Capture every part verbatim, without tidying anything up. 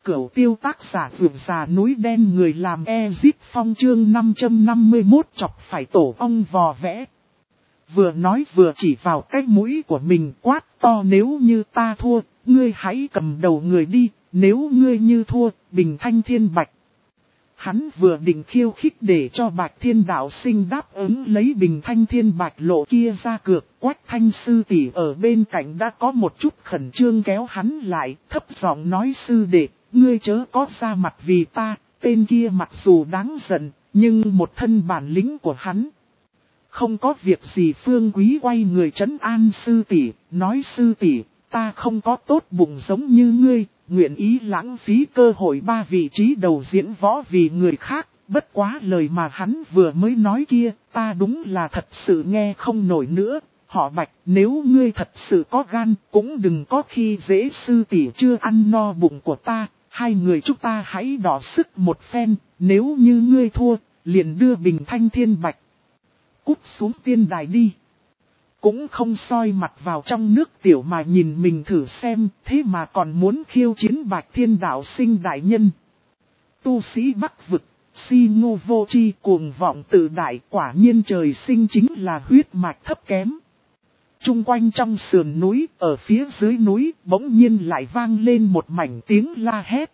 Cửu tiêu tác giả vượt già núi đen người làm Ezit Phong chương năm trăm năm mươi mốt chọc phải tổ ong vò vẽ. Vừa nói vừa chỉ vào cái mũi của mình quát to, nếu như ta thua, ngươi hãy cầm đầu người đi, nếu ngươi như thua, bình thanh thiên bạch. Hắn vừa định khiêu khích để cho Bạch Thiên đạo sinh đáp ứng lấy bình thanh thiên bạch lộ kia ra cược. Quách Thanh sư tỷ ở bên cạnh đã có một chút khẩn trương kéo hắn lại, thấp giọng nói, sư đệ, ngươi chớ có ra mặt vì ta, tên kia mặc dù đáng giận, nhưng một thân bản lĩnh của hắn. Không có việc gì. Phương Quý quay người trấn an sư tỷ, nói, sư tỷ, ta không có tốt bụng giống như ngươi, nguyện ý lãng phí cơ hội ba vị trí đầu diễn võ vì người khác, bất quá lời mà hắn vừa mới nói kia, ta đúng là thật sự nghe không nổi nữa. Họ Bạch, nếu ngươi thật sự có gan, cũng đừng có khi dễ sư tỷ chưa ăn no bụng của ta, hai người chúng ta hãy đỏ sức một phen, nếu như ngươi thua, liền đưa bình thanh thiên bạch cút xuống tiên đài đi. Cũng không soi mặt vào trong nước tiểu mà nhìn mình thử xem, thế mà còn muốn khiêu chiến Bạch Thiên đạo sinh đại nhân. Tu sĩ Bắc vực, si ngô vô tri, cuồng vọng tự đại, quả nhiên trời sinh chính là huyết mạch thấp kém. Trung quanh trong sườn núi, ở phía dưới núi, bỗng nhiên lại vang lên một mảnh tiếng la hét.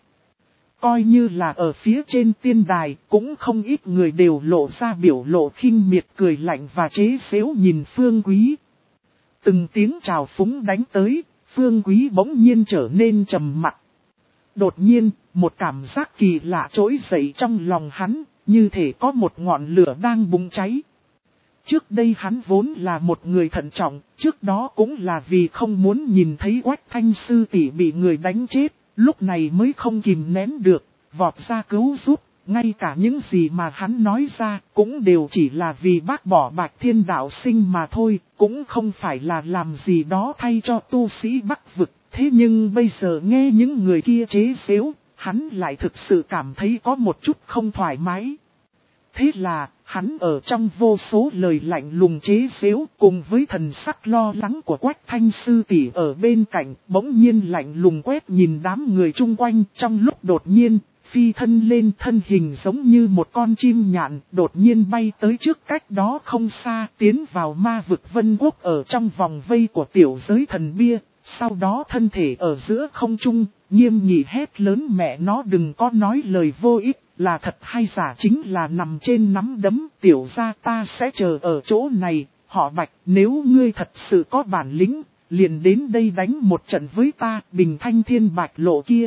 Coi như là ở phía trên tiên đài, cũng không ít người đều lộ ra biểu lộ khinh miệt cười lạnh và chế xếu nhìn Phương Quý. Từng tiếng chào phúng đánh tới, Phương Quý bỗng nhiên trở nên trầm mặc. Đột nhiên, một cảm giác kỳ lạ trỗi dậy trong lòng hắn, như thể có một ngọn lửa đang bùng cháy. Trước đây hắn vốn là một người thận trọng, trước đó cũng là vì không muốn nhìn thấy Quách Thanh sư tỷ bị người đánh chết, lúc này mới không kìm nén được, vọt ra cứu giúp. Ngay cả những gì mà hắn nói ra cũng đều chỉ là vì bác bỏ Bạch Thiên đạo sinh mà thôi, cũng không phải là làm gì đó thay cho tu sĩ Bắc vực. Thế nhưng bây giờ nghe những người kia chế giễu, hắn lại thực sự cảm thấy có một chút không thoải mái. Thế là, hắn ở trong vô số lời lạnh lùng chế giễu cùng với thần sắc lo lắng của Quách Thanh sư tỷ ở bên cạnh, bỗng nhiên lạnh lùng quét nhìn đám người chung quanh. Trong lúc đột nhiên, phi thân lên, thân hình giống như một con chim nhạn, đột nhiên bay tới trước cách đó không xa, tiến vào ma vực Vân Quốc ở trong vòng vây của tiểu giới thần bia. Sau đó thân thể ở giữa không trung, nghiêm nghị hét lớn, mẹ nó đừng có nói lời vô ích, là thật hay giả chính là nằm trên nắm đấm, tiểu gia ta sẽ chờ ở chỗ này. Họ Bạch, nếu ngươi thật sự có bản lĩnh, liền đến đây đánh một trận với ta. Bình thanh thiên bạch lộ kia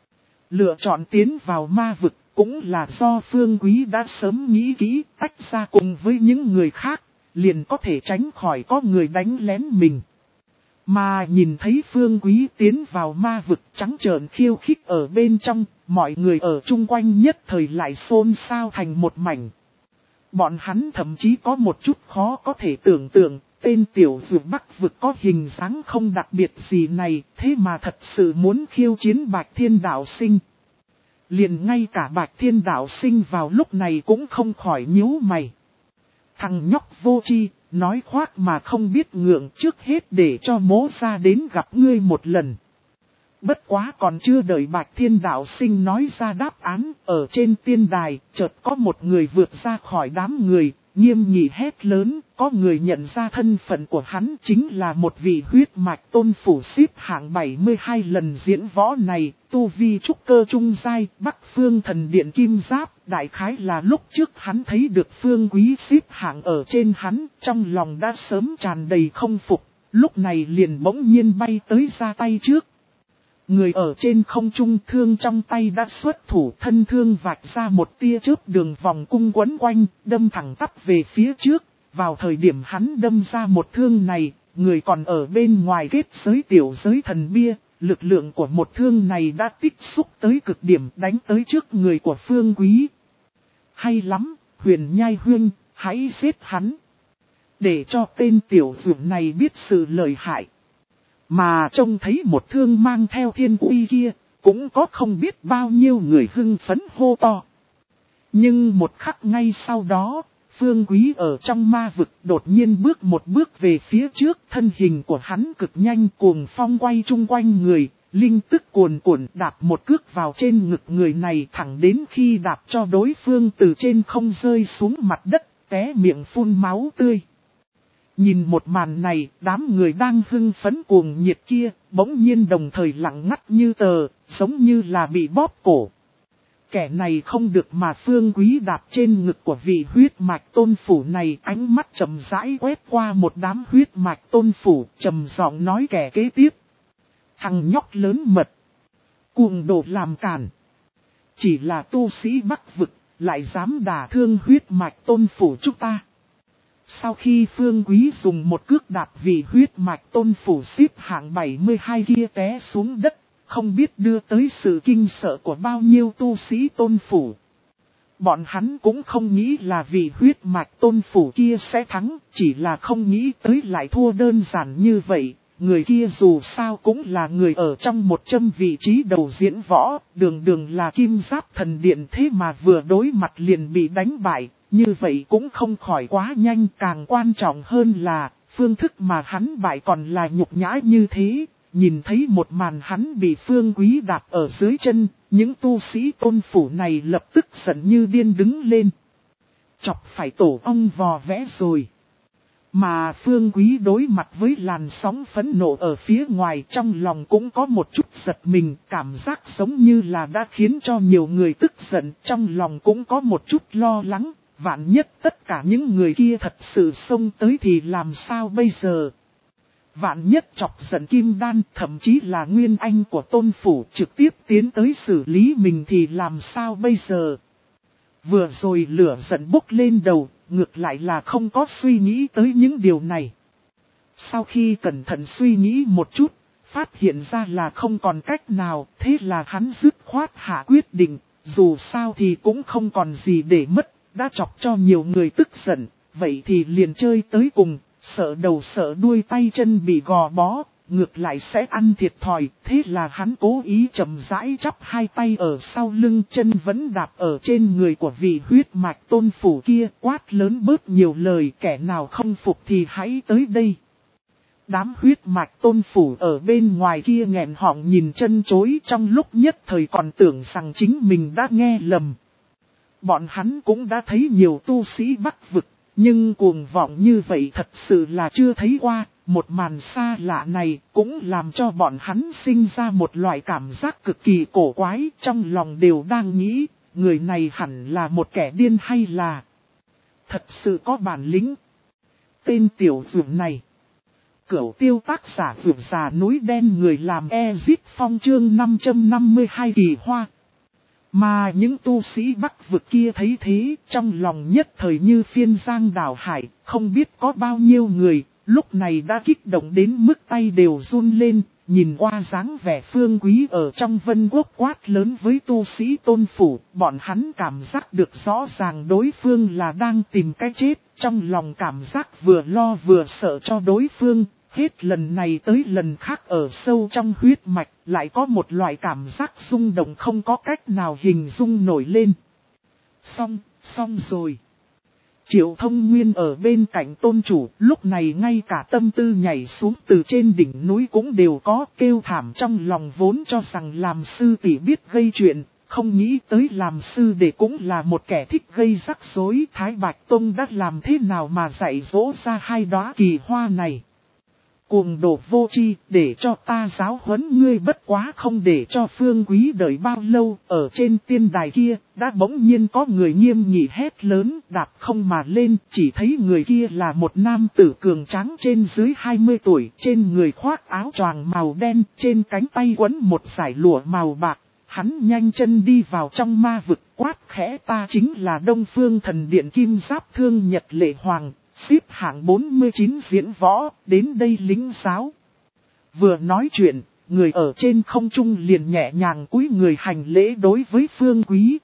lựa chọn tiến vào ma vực, cũng là do Phương Quý đã sớm nghĩ kỹ, tách ra cùng với những người khác, liền có thể tránh khỏi có người đánh lén mình. Mà nhìn thấy Phương Quý tiến vào ma vực trắng trợn khiêu khích ở bên trong, mọi người ở chung quanh nhất thời lại xôn xao thành một mảnh. Bọn hắn thậm chí có một chút khó có thể tưởng tượng, tên tiểu vực Bắc vực có hình dáng không đặc biệt gì này, thế mà thật sự muốn khiêu chiến Bạch Thiên đạo sinh. Liền ngay cả Bạch Thiên đạo sinh vào lúc này cũng không khỏi nhíu mày. Thằng nhóc vô tri, nói khoác mà không biết ngượng, trước hết để cho mố ra đến gặp ngươi một lần. Bất quá còn chưa đợi Bạch Thiên đạo sinh nói ra đáp án, ở trên tiên đài, chợt có một người vượt ra khỏi đám người, nghiêm nghị hét lớn, có người nhận ra thân phận của hắn chính là một vị huyết mạch tôn phủ xếp hạng bảy mươi hai lần diễn võ này, tu vi trúc cơ trung giai, Bắc Phương thần điện kim giáp. Đại khái là lúc trước hắn thấy được Phương Quý xếp hạng ở trên hắn, trong lòng đã sớm tràn đầy không phục, lúc này liền bỗng nhiên bay tới ra tay trước. Người ở trên không trung, thương trong tay đã xuất thủ, thân thương vạch ra một tia chớp đường vòng cung quấn quanh, đâm thẳng tắp về phía trước. Vào thời điểm hắn đâm ra một thương này, người còn ở bên ngoài kết giới tiểu giới thần bia, lực lượng của một thương này đã tích xúc tới cực điểm, đánh tới trước người của Phương Quý. Hay lắm, Huyền Nhai Huyên, hãy giết hắn, để cho tên tiểu dược này biết sự lợi hại. Mà trông thấy một thương mang theo thiên uy kia, cũng có không biết bao nhiêu người hưng phấn hô to. Nhưng một khắc ngay sau đó, Phương Quý ở trong ma vực đột nhiên bước một bước về phía trước, thân hình của hắn cực nhanh, cuồng phong quay chung quanh người, linh tức cuồn cuộn đạp một cước vào trên ngực người này thẳng đến khi đạp cho đối phương từ trên không rơi xuống mặt đất, té miệng phun máu tươi. Nhìn một màn này, đám người đang hưng phấn cuồng nhiệt kia, bỗng nhiên đồng thời lặng ngắt như tờ, giống như là bị bóp cổ. Kẻ này không được mà Phương Quý đạp trên ngực của vị huyết mạch tôn phủ này, ánh mắt chậm rãi quét qua một đám huyết mạch tôn phủ, trầm giọng nói kẻ kế tiếp. Thằng nhóc lớn mật, cuồng đồ làm cản. Chỉ là tu sĩ Bắc vực, lại dám đả thương huyết mạch tôn phủ chúng ta. Sau khi Phương Quý dùng một cước đạp vị huyết mạch tôn phủ xếp hạng bảy mươi hai kia té xuống đất, không biết đưa tới sự kinh sợ của bao nhiêu tu sĩ tôn phủ. Bọn hắn cũng không nghĩ là vị huyết mạch tôn phủ kia sẽ thắng, chỉ là không nghĩ tới lại thua đơn giản như vậy. Người kia dù sao cũng là người ở trong một trăm vị trí đầu diễn võ, đường đường là kim giáp thần điện, thế mà vừa đối mặt liền bị đánh bại, như vậy cũng không khỏi quá nhanh. Càng quan trọng hơn là, phương thức mà hắn bại còn là nhục nhã như thế. Nhìn thấy một màn hắn bị Phương Quý đạp ở dưới chân, những tu sĩ tôn phủ này lập tức giận như điên đứng lên. Chọc phải tổ ong vò vẽ rồi. Mà Phương Quý đối mặt với làn sóng phẫn nộ ở phía ngoài, trong lòng cũng có một chút giật mình, cảm giác giống như là đã khiến cho nhiều người tức giận, trong lòng cũng có một chút lo lắng, vạn nhất tất cả những người kia thật sự xông tới thì làm sao bây giờ? Vạn nhất chọc giận Kim Đan, thậm chí là Nguyên Anh của tôn phủ trực tiếp tiến tới xử lý mình thì làm sao bây giờ? Vừa rồi lửa giận bốc lên đầu, ngược lại là không có suy nghĩ tới những điều này. Sau khi cẩn thận suy nghĩ một chút, phát hiện ra là không còn cách nào, thế là hắn dứt khoát hạ quyết định, dù sao thì cũng không còn gì để mất, đã chọc cho nhiều người tức giận, vậy thì liền chơi tới cùng. Sợ đầu sợ đuôi tay chân bị gò bó, ngược lại sẽ ăn thiệt thòi, thế là hắn cố ý chậm rãi chắp hai tay ở sau lưng, chân vẫn đạp ở trên người của vị huyết mạch tôn phủ kia, quát lớn bớt nhiều lời, kẻ nào không phục thì hãy tới đây. Đám huyết mạch tôn phủ ở bên ngoài kia nghẹn họng nhìn chân chối, trong lúc nhất thời còn tưởng rằng chính mình đã nghe lầm. Bọn hắn cũng đã thấy nhiều tu sĩ Bắc vực. Nhưng cuồng vọng như vậy thật sự là chưa thấy qua, một màn xa lạ này cũng làm cho bọn hắn sinh ra một loại cảm giác cực kỳ cổ quái, trong lòng đều đang nghĩ, người này hẳn là một kẻ điên hay là thật sự có bản lĩnh. Tên tiểu dược này, Cửu Tiêu tác giả dược già núi đen, người làm Ezit Phong chương năm trăm năm mươi hai kỳ hoa. Mà những tu sĩ Bắc vực kia thấy thế, trong lòng nhất thời như phiên giang đảo hải, không biết có bao nhiêu người, lúc này đã kích động đến mức tay đều run lên, nhìn qua dáng vẻ Phương Quý ở trong Vân Quốc quát lớn với tu sĩ tôn phủ, bọn hắn cảm giác được rõ ràng đối phương là đang tìm cái chết, trong lòng cảm giác vừa lo vừa sợ cho đối phương. Hết lần này tới lần khác ở sâu trong huyết mạch, lại có một loại cảm giác rung động không có cách nào hình dung nổi lên. Xong, xong rồi. Triệu Thông Nguyên ở bên cạnh tôn chủ, lúc này ngay cả tâm tư nhảy xuống từ trên đỉnh núi cũng đều có, kêu thảm trong lòng, vốn cho rằng làm sư tỷ biết gây chuyện, không nghĩ tới làm sư đệ cũng là một kẻ thích gây rắc rối. Thái Bạch Tông đã làm thế nào mà dạy dỗ ra hai đóa kỳ hoa này? Cuồng đồ vô tri, để cho ta giáo huấn ngươi. Bất quá không để cho Phương Quý đợi bao lâu, ở trên tiên đài kia, đã bỗng nhiên có người nghiêm nghị hét lớn, đạp không mà lên, chỉ thấy người kia là một nam tử cường tráng trên dưới hai mươi tuổi, trên người khoác áo choàng màu đen, trên cánh tay quấn một dải lụa màu bạc. Hắn nhanh chân đi vào trong ma vực, quát khẽ, ta chính là Đông Phương Thần Điện Kim Giáp Thương Nhật Lệ Hoàng. Xếp hạng bốn mươi chín diễn võ, đến đây lính giáo. Vừa nói chuyện, người ở trên không trung liền nhẹ nhàng cúi người hành lễ đối với Phương Quý.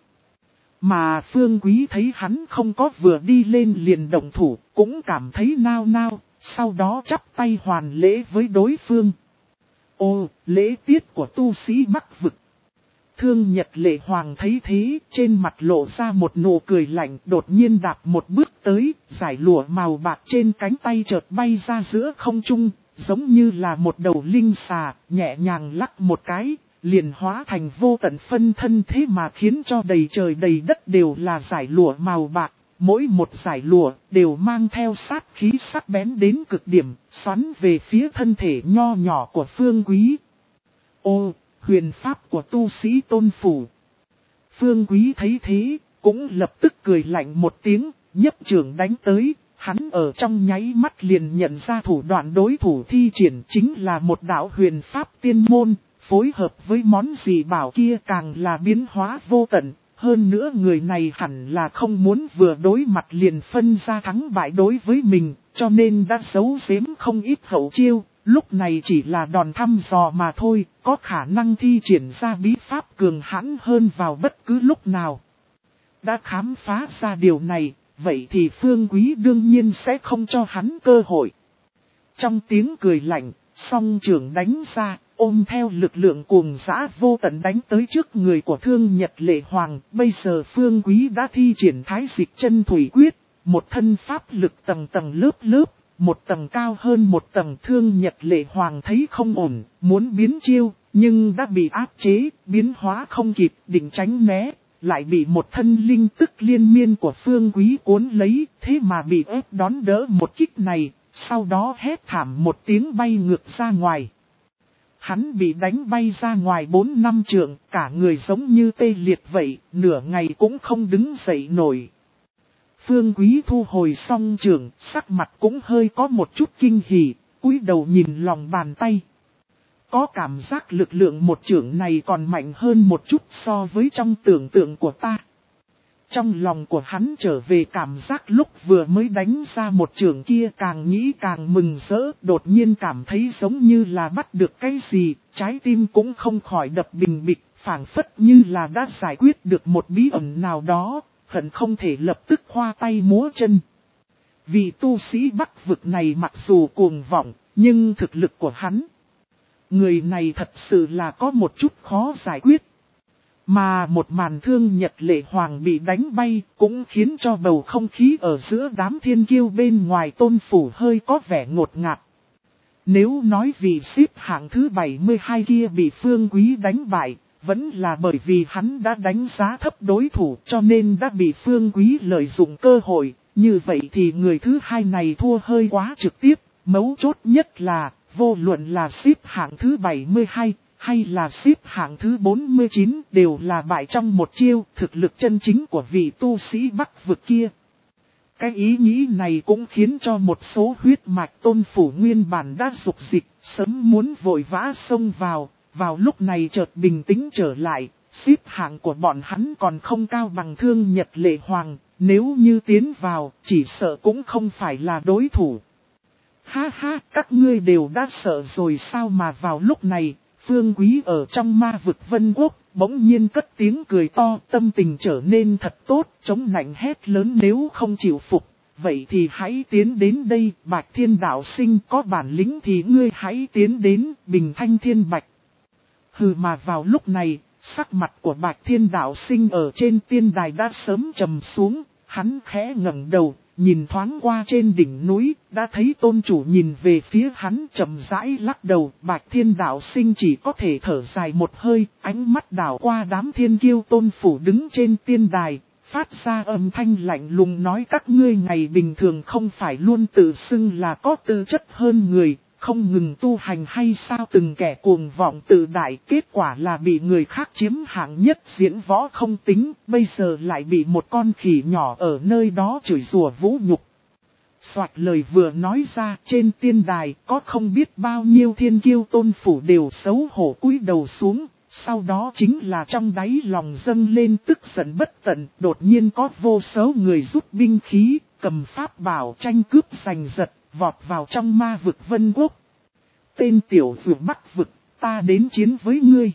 Mà Phương Quý thấy hắn không có vừa đi lên liền động thủ, cũng cảm thấy nao nao, sau đó chắp tay hoàn lễ với đối phương. Ô, lễ tiết của tu sĩ Bắc vực. Thương Nhật Lệ Hoàng thấy thế, trên mặt lộ ra một nụ cười lạnh, đột nhiên đạp một bước tới, giải lụa màu bạc trên cánh tay chợt bay ra giữa không trung, giống như là một đầu linh xà, nhẹ nhàng lắc một cái, liền hóa thành vô tận phân thân, thế mà khiến cho đầy trời đầy đất đều là dải lụa màu bạc. Mỗi một dải lụa đều mang theo sát khí sắc bén đến cực điểm, xoắn về phía thân thể nho nhỏ của Phương Quý. Ô, huyền pháp của tu sĩ Tôn Phủ. Phương Quý thấy thế, cũng lập tức cười lạnh một tiếng, nhấp trưởng đánh tới. Hắn ở trong nháy mắt liền nhận ra thủ đoạn đối thủ thi triển chính là một đạo huyền pháp tiên môn, phối hợp với món gì bảo kia càng là biến hóa vô tận. Hơn nữa người này hẳn là không muốn vừa đối mặt liền phân ra thắng bại đối với mình, cho nên đã giấu giếm không ít hậu chiêu, lúc này chỉ là đòn thăm dò mà thôi, có khả năng thi triển ra bí pháp cường hãn hơn vào bất cứ lúc nào. Đã khám phá ra điều này, vậy thì Phương Quý đương nhiên sẽ không cho hắn cơ hội. Trong tiếng cười lạnh, song trưởng đánh ra, ôm theo lực lượng cuồng dã vô tận đánh tới trước người của Thương Nhật Lệ Hoàng. Bây giờ Phương Quý đã thi triển Thái Dịch Chân Thủy Quyết, một thân pháp lực tầng tầng lớp lớp, một tầng cao hơn một tầng. Thương Nhật Lệ Hoàng thấy không ổn, muốn biến chiêu, nhưng đã bị áp chế, biến hóa không kịp, định tránh né, lại bị một thân linh tức liên miên của Phương Quý cuốn lấy, thế mà bị ép đón đỡ một kích này, sau đó hét thảm một tiếng bay ngược ra ngoài. Hắn bị đánh bay ra ngoài bốn năm trượng, cả người giống như tê liệt vậy, nửa ngày cũng không đứng dậy nổi. Phương Quý thu hồi song trưởng, sắc mặt cũng hơi có một chút kinh hỉ, cúi đầu nhìn lòng bàn tay. Có cảm giác lực lượng một trưởng này còn mạnh hơn một chút so với trong tưởng tượng của ta. Trong lòng của hắn trở về cảm giác lúc vừa mới đánh ra một trưởng kia, càng nghĩ càng mừng rỡ, đột nhiên cảm thấy giống như là bắt được cái gì, trái tim cũng không khỏi đập bình bịch, phảng phất như là đã giải quyết được một bí ẩn nào đó, hận không thể lập tức khoa tay múa chân. Vì tu sĩ Bắc vực này mặc dù cuồng vọng, nhưng thực lực của hắn, người này thật sự là có một chút khó giải quyết. Mà một màn Thương Nhật Lệ Hoàng bị đánh bay cũng khiến cho bầu không khí ở giữa đám thiên kiêu bên ngoài Tôn Phủ hơi có vẻ ngột ngạt. Nếu nói vì xếp hạng thứ bảy mươi hai kia bị Phương Quý đánh bại, vẫn là bởi vì hắn đã đánh giá thấp đối thủ cho nên đã bị Phương Quý lợi dụng cơ hội. Như vậy thì người thứ hai này thua hơi quá trực tiếp, mấu chốt nhất là vô luận là xếp hạng thứ bảy mươi hai. Hay là xếp hạng thứ bốn mươi chín đều là bại trong một chiêu, thực lực chân chính của vị tu sĩ Bắc vực kia. Cái ý nghĩ này cũng khiến cho một số huyết mạch Tôn Phủ nguyên bản đã dục dịch, sớm muốn vội vã xông vào, vào lúc này chợt bình tĩnh trở lại, xếp hạng của bọn hắn còn không cao bằng Thương Nhật Lệ Hoàng, nếu như tiến vào, chỉ sợ cũng không phải là đối thủ. Ha ha, các ngươi đều đã sợ rồi sao mà vào lúc này. Phương Quý ở trong ma vực Vân Quốc, bỗng nhiên cất tiếng cười to, tâm tình trở nên thật tốt, chống nạnh hét lớn nếu không chịu phục. Vậy thì hãy tiến đến đây, Bạch Thiên Đạo Sinh có bản lĩnh thì ngươi hãy tiến đến, Bình Thanh Thiên Bạch. Hừ mà vào lúc này, sắc mặt của Bạch Thiên Đạo Sinh ở trên tiên đài đã sớm trầm xuống, hắn khẽ ngẩng đầu. Nhìn thoáng qua trên đỉnh núi, đã thấy Tôn Chủ nhìn về phía hắn chậm rãi lắc đầu. Bạch Thiên Đạo Sinh chỉ có thể thở dài một hơi, ánh mắt đảo qua đám thiên kiêu Tôn Phủ đứng trên tiên đài, phát ra âm thanh lạnh lùng nói các ngươi ngày bình thường không phải luôn tự xưng là có tư chất hơn người, không ngừng tu hành hay sao? Từng kẻ cuồng vọng tự đại, kết quả là bị người khác chiếm hạng nhất diễn võ không tính, bây giờ lại bị một con khỉ nhỏ ở nơi đó chửi rủa vũ nhục. Soạt lời vừa nói ra, trên tiên đài có không biết bao nhiêu thiên kiêu Tôn Phủ đều xấu hổ cúi đầu xuống, sau đó chính là trong đáy lòng dâng lên tức giận bất tận, đột nhiên có vô số người rút binh khí, cầm pháp bảo tranh cướp giành giật, vọt vào trong ma vực Vân Quốc. Tên tiểu vượt Bắc vực, ta đến chiến với ngươi.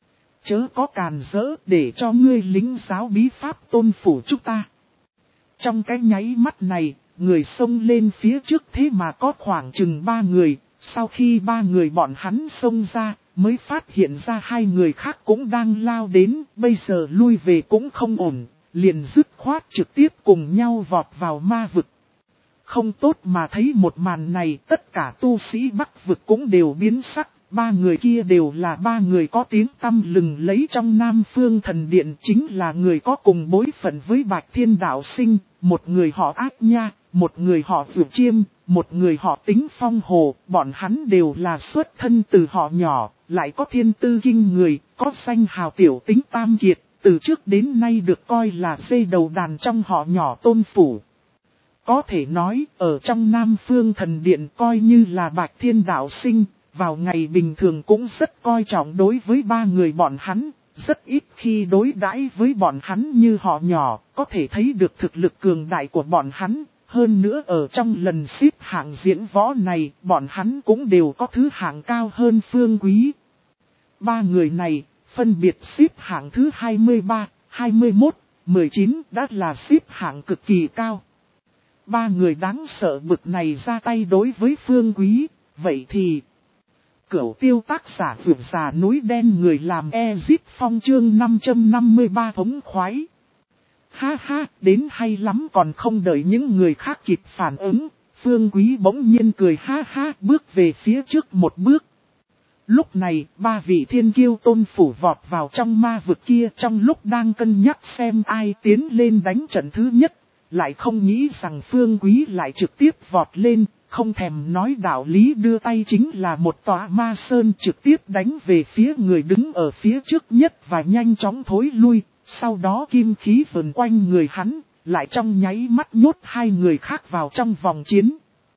Chớ có càn rỡ để cho ngươi lính giáo bí pháp Tôn Phủ chúng ta. Trong cái nháy mắt này, người xông lên phía trước thế mà có khoảng chừng ba người, sau khi ba người bọn hắn xông ra, mới phát hiện ra hai người khác cũng đang lao đến, bây giờ lui về cũng không ổn, liền dứt khoát trực tiếp cùng nhau vọt vào ma vực. Không tốt mà thấy một màn này, tất cả tu sĩ Bắc vực cũng đều biến sắc. Ba người kia đều là ba người có tiếng tăm lừng lấy trong Nam Phương Thần Điện, chính là người có cùng bối phận với Bạch Thiên Đạo Sinh, một người họ Ác Nha, một người họ Vượt Chiêm, một người họ Tính Phong Hồ. Bọn hắn đều là xuất thân từ họ nhỏ, lại có thiên tư kinh người, có danh hào tiểu tính tam kiệt, từ trước đến nay được coi là dây đầu đàn trong họ nhỏ Tôn Phủ. Có thể nói, ở trong Nam Phương Thần Điện coi như là Bạch Thiên Đạo Sinh, vào ngày bình thường cũng rất coi trọng đối với ba người bọn hắn, rất ít khi đối đãi với bọn hắn như họ nhỏ, có thể thấy được thực lực cường đại của bọn hắn. Hơn nữa ở trong lần xếp hạng diễn võ này, bọn hắn cũng đều có thứ hạng cao hơn Phương Quý. Ba người này, phân biệt xếp hạng thứ hai mươi ba, hai mươi mốt, mười chín đã là xếp hạng cực kỳ cao. Ba người đáng sợ bực này ra tay đối với Phương Quý, vậy thì... Cửu tiêu tác giả vượt già núi đen người làm Ezip Phong chương năm trăm năm mươi ba thống khoái. Ha ha, đến hay lắm, còn không đợi những người khác kịp phản ứng, Phương Quý bỗng nhiên cười ha ha bước về phía trước một bước. Lúc này, ba vị thiên kiêu Tôn Phủ vọt vào trong ma vực kia trong lúc đang cân nhắc xem ai tiến lên đánh trận thứ nhất, lại không nghĩ rằng Phương Quý lại trực tiếp vọt lên. Không thèm nói đạo lý đưa tay chính là một tòa ma sơn trực tiếp đánh về phía người đứng ở phía trước nhất và nhanh chóng thối lui. Sau đó kim khí vần quanh người hắn, lại trong nháy mắt nhốt hai người khác vào trong vòng chiến.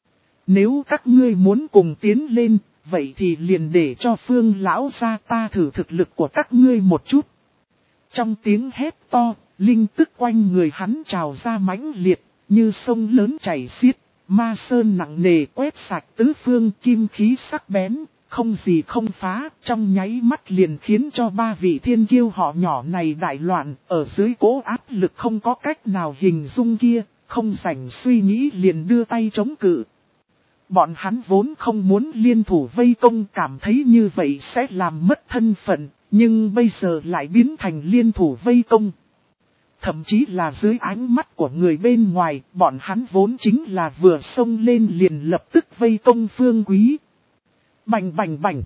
Nếu các ngươi muốn cùng tiến lên, vậy thì liền để cho Phương lão gia ta thử thực lực của các ngươi một chút. Trong tiếng hét to, linh tức quanh người hắn trào ra mãnh liệt, như sông lớn chảy xiết. Ma sơn nặng nề quét sạch tứ phương, kim khí sắc bén, không gì không phá, trong nháy mắt liền khiến cho ba vị thiên kiêu họ nhỏ này đại loạn, ở dưới cố áp lực không có cách nào hình dung kia, không rảnh suy nghĩ liền đưa tay chống cự. Bọn hắn vốn không muốn liên thủ vây công, cảm thấy như vậy sẽ làm mất thân phận, nhưng bây giờ lại biến thành liên thủ vây công. Thậm chí là dưới ánh mắt của người bên ngoài, bọn hắn vốn chính là vừa xông lên liền lập tức vây công Phương Quý. Bành bành bành.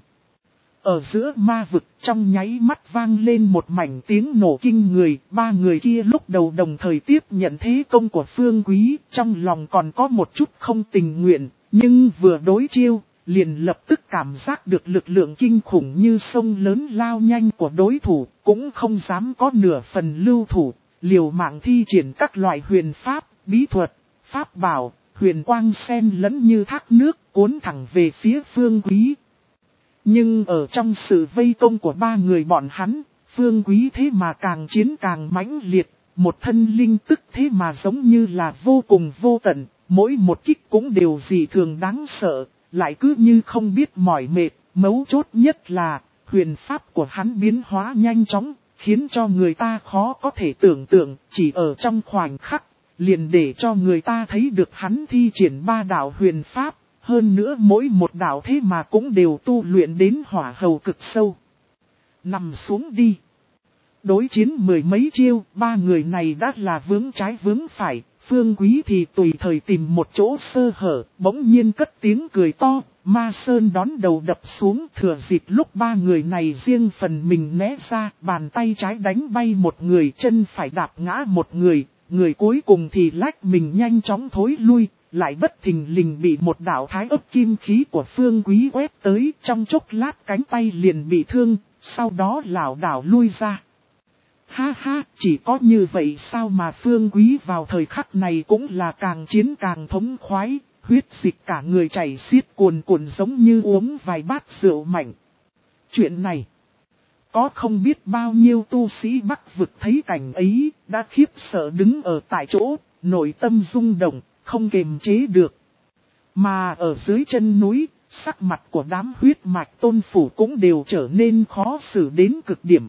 Ở giữa ma vực trong nháy mắt vang lên một mảnh tiếng nổ kinh người, ba người kia lúc đầu đồng thời tiếp nhận thế công của Phương Quý, trong lòng còn có một chút không tình nguyện, nhưng vừa đối chiêu, liền lập tức cảm giác được lực lượng kinh khủng như sông lớn lao nhanh của đối thủ, cũng không dám có nửa phần lưu thủ. Liều mạng thi triển các loại huyền pháp, bí thuật, pháp bảo, huyền quang xen lẫn như thác nước cuốn thẳng về phía Phương Quý. Nhưng ở trong sự vây công của ba người bọn hắn, Phương Quý thế mà càng chiến càng mãnh liệt, một thân linh tức thế mà giống như là vô cùng vô tận, mỗi một kích cũng đều dị thường đáng sợ, lại cứ như không biết mỏi mệt, mấu chốt nhất là huyền pháp của hắn biến hóa nhanh chóng. Khiến cho người ta khó có thể tưởng tượng, chỉ ở trong khoảnh khắc, liền để cho người ta thấy được hắn thi triển ba đạo huyền pháp, hơn nữa mỗi một đạo thế mà cũng đều tu luyện đến hỏa hầu cực sâu. Nằm xuống đi. Đối chiến mười mấy chiêu, ba người này đã là vướng trái vướng phải, Phương Quý thì tùy thời tìm một chỗ sơ hở, bỗng nhiên cất tiếng cười to. Ma Sơn đón đầu đập xuống, thừa dịp lúc ba người này riêng phần mình né ra, bàn tay trái đánh bay một người, chân phải đạp ngã một người, người cuối cùng thì lách mình nhanh chóng thối lui, lại bất thình lình bị một đạo thái ấp kim khí của Phương Quý quét tới, trong chốc lát cánh tay liền bị thương, sau đó lảo đảo lui ra. Ha ha, chỉ có như vậy sao mà Phương Quý vào thời khắc này cũng là càng chiến càng thống khoái. Huyết dịch cả người chảy xiết cuồn cuộn giống như uống vài bát rượu mạnh. Chuyện này, có không biết bao nhiêu tu sĩ Bắc vực thấy cảnh ấy, đã khiếp sợ đứng ở tại chỗ, nội tâm rung động, không kềm chế được. Mà ở dưới chân núi, sắc mặt của đám huyết mạch Tôn Phủ cũng đều trở nên khó xử đến cực điểm.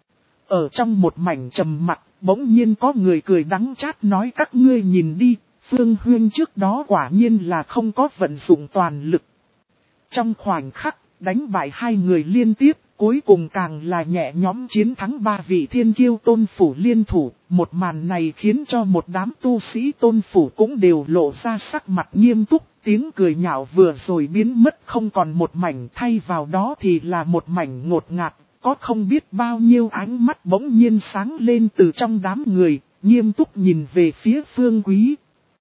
Ở trong một mảnh trầm mặc, bỗng nhiên có người cười đắng chát nói các ngươi nhìn đi. Phương Huyên trước đó quả nhiên là không có vận dụng toàn lực. Trong khoảnh khắc, đánh bại hai người liên tiếp, Cuối cùng càng là nhẹ nhóm chiến thắng ba vị thiên kiêu tôn phủ liên thủ, một màn này khiến cho một đám tu sĩ tôn phủ cũng đều lộ ra sắc mặt nghiêm túc, tiếng cười nhạo vừa rồi biến mất không còn một mảnh, thay vào đó thì là một mảnh ngột ngạt, có không biết bao nhiêu ánh mắt bỗng nhiên sáng lên từ trong đám người, nghiêm túc nhìn về phía Phương Quý.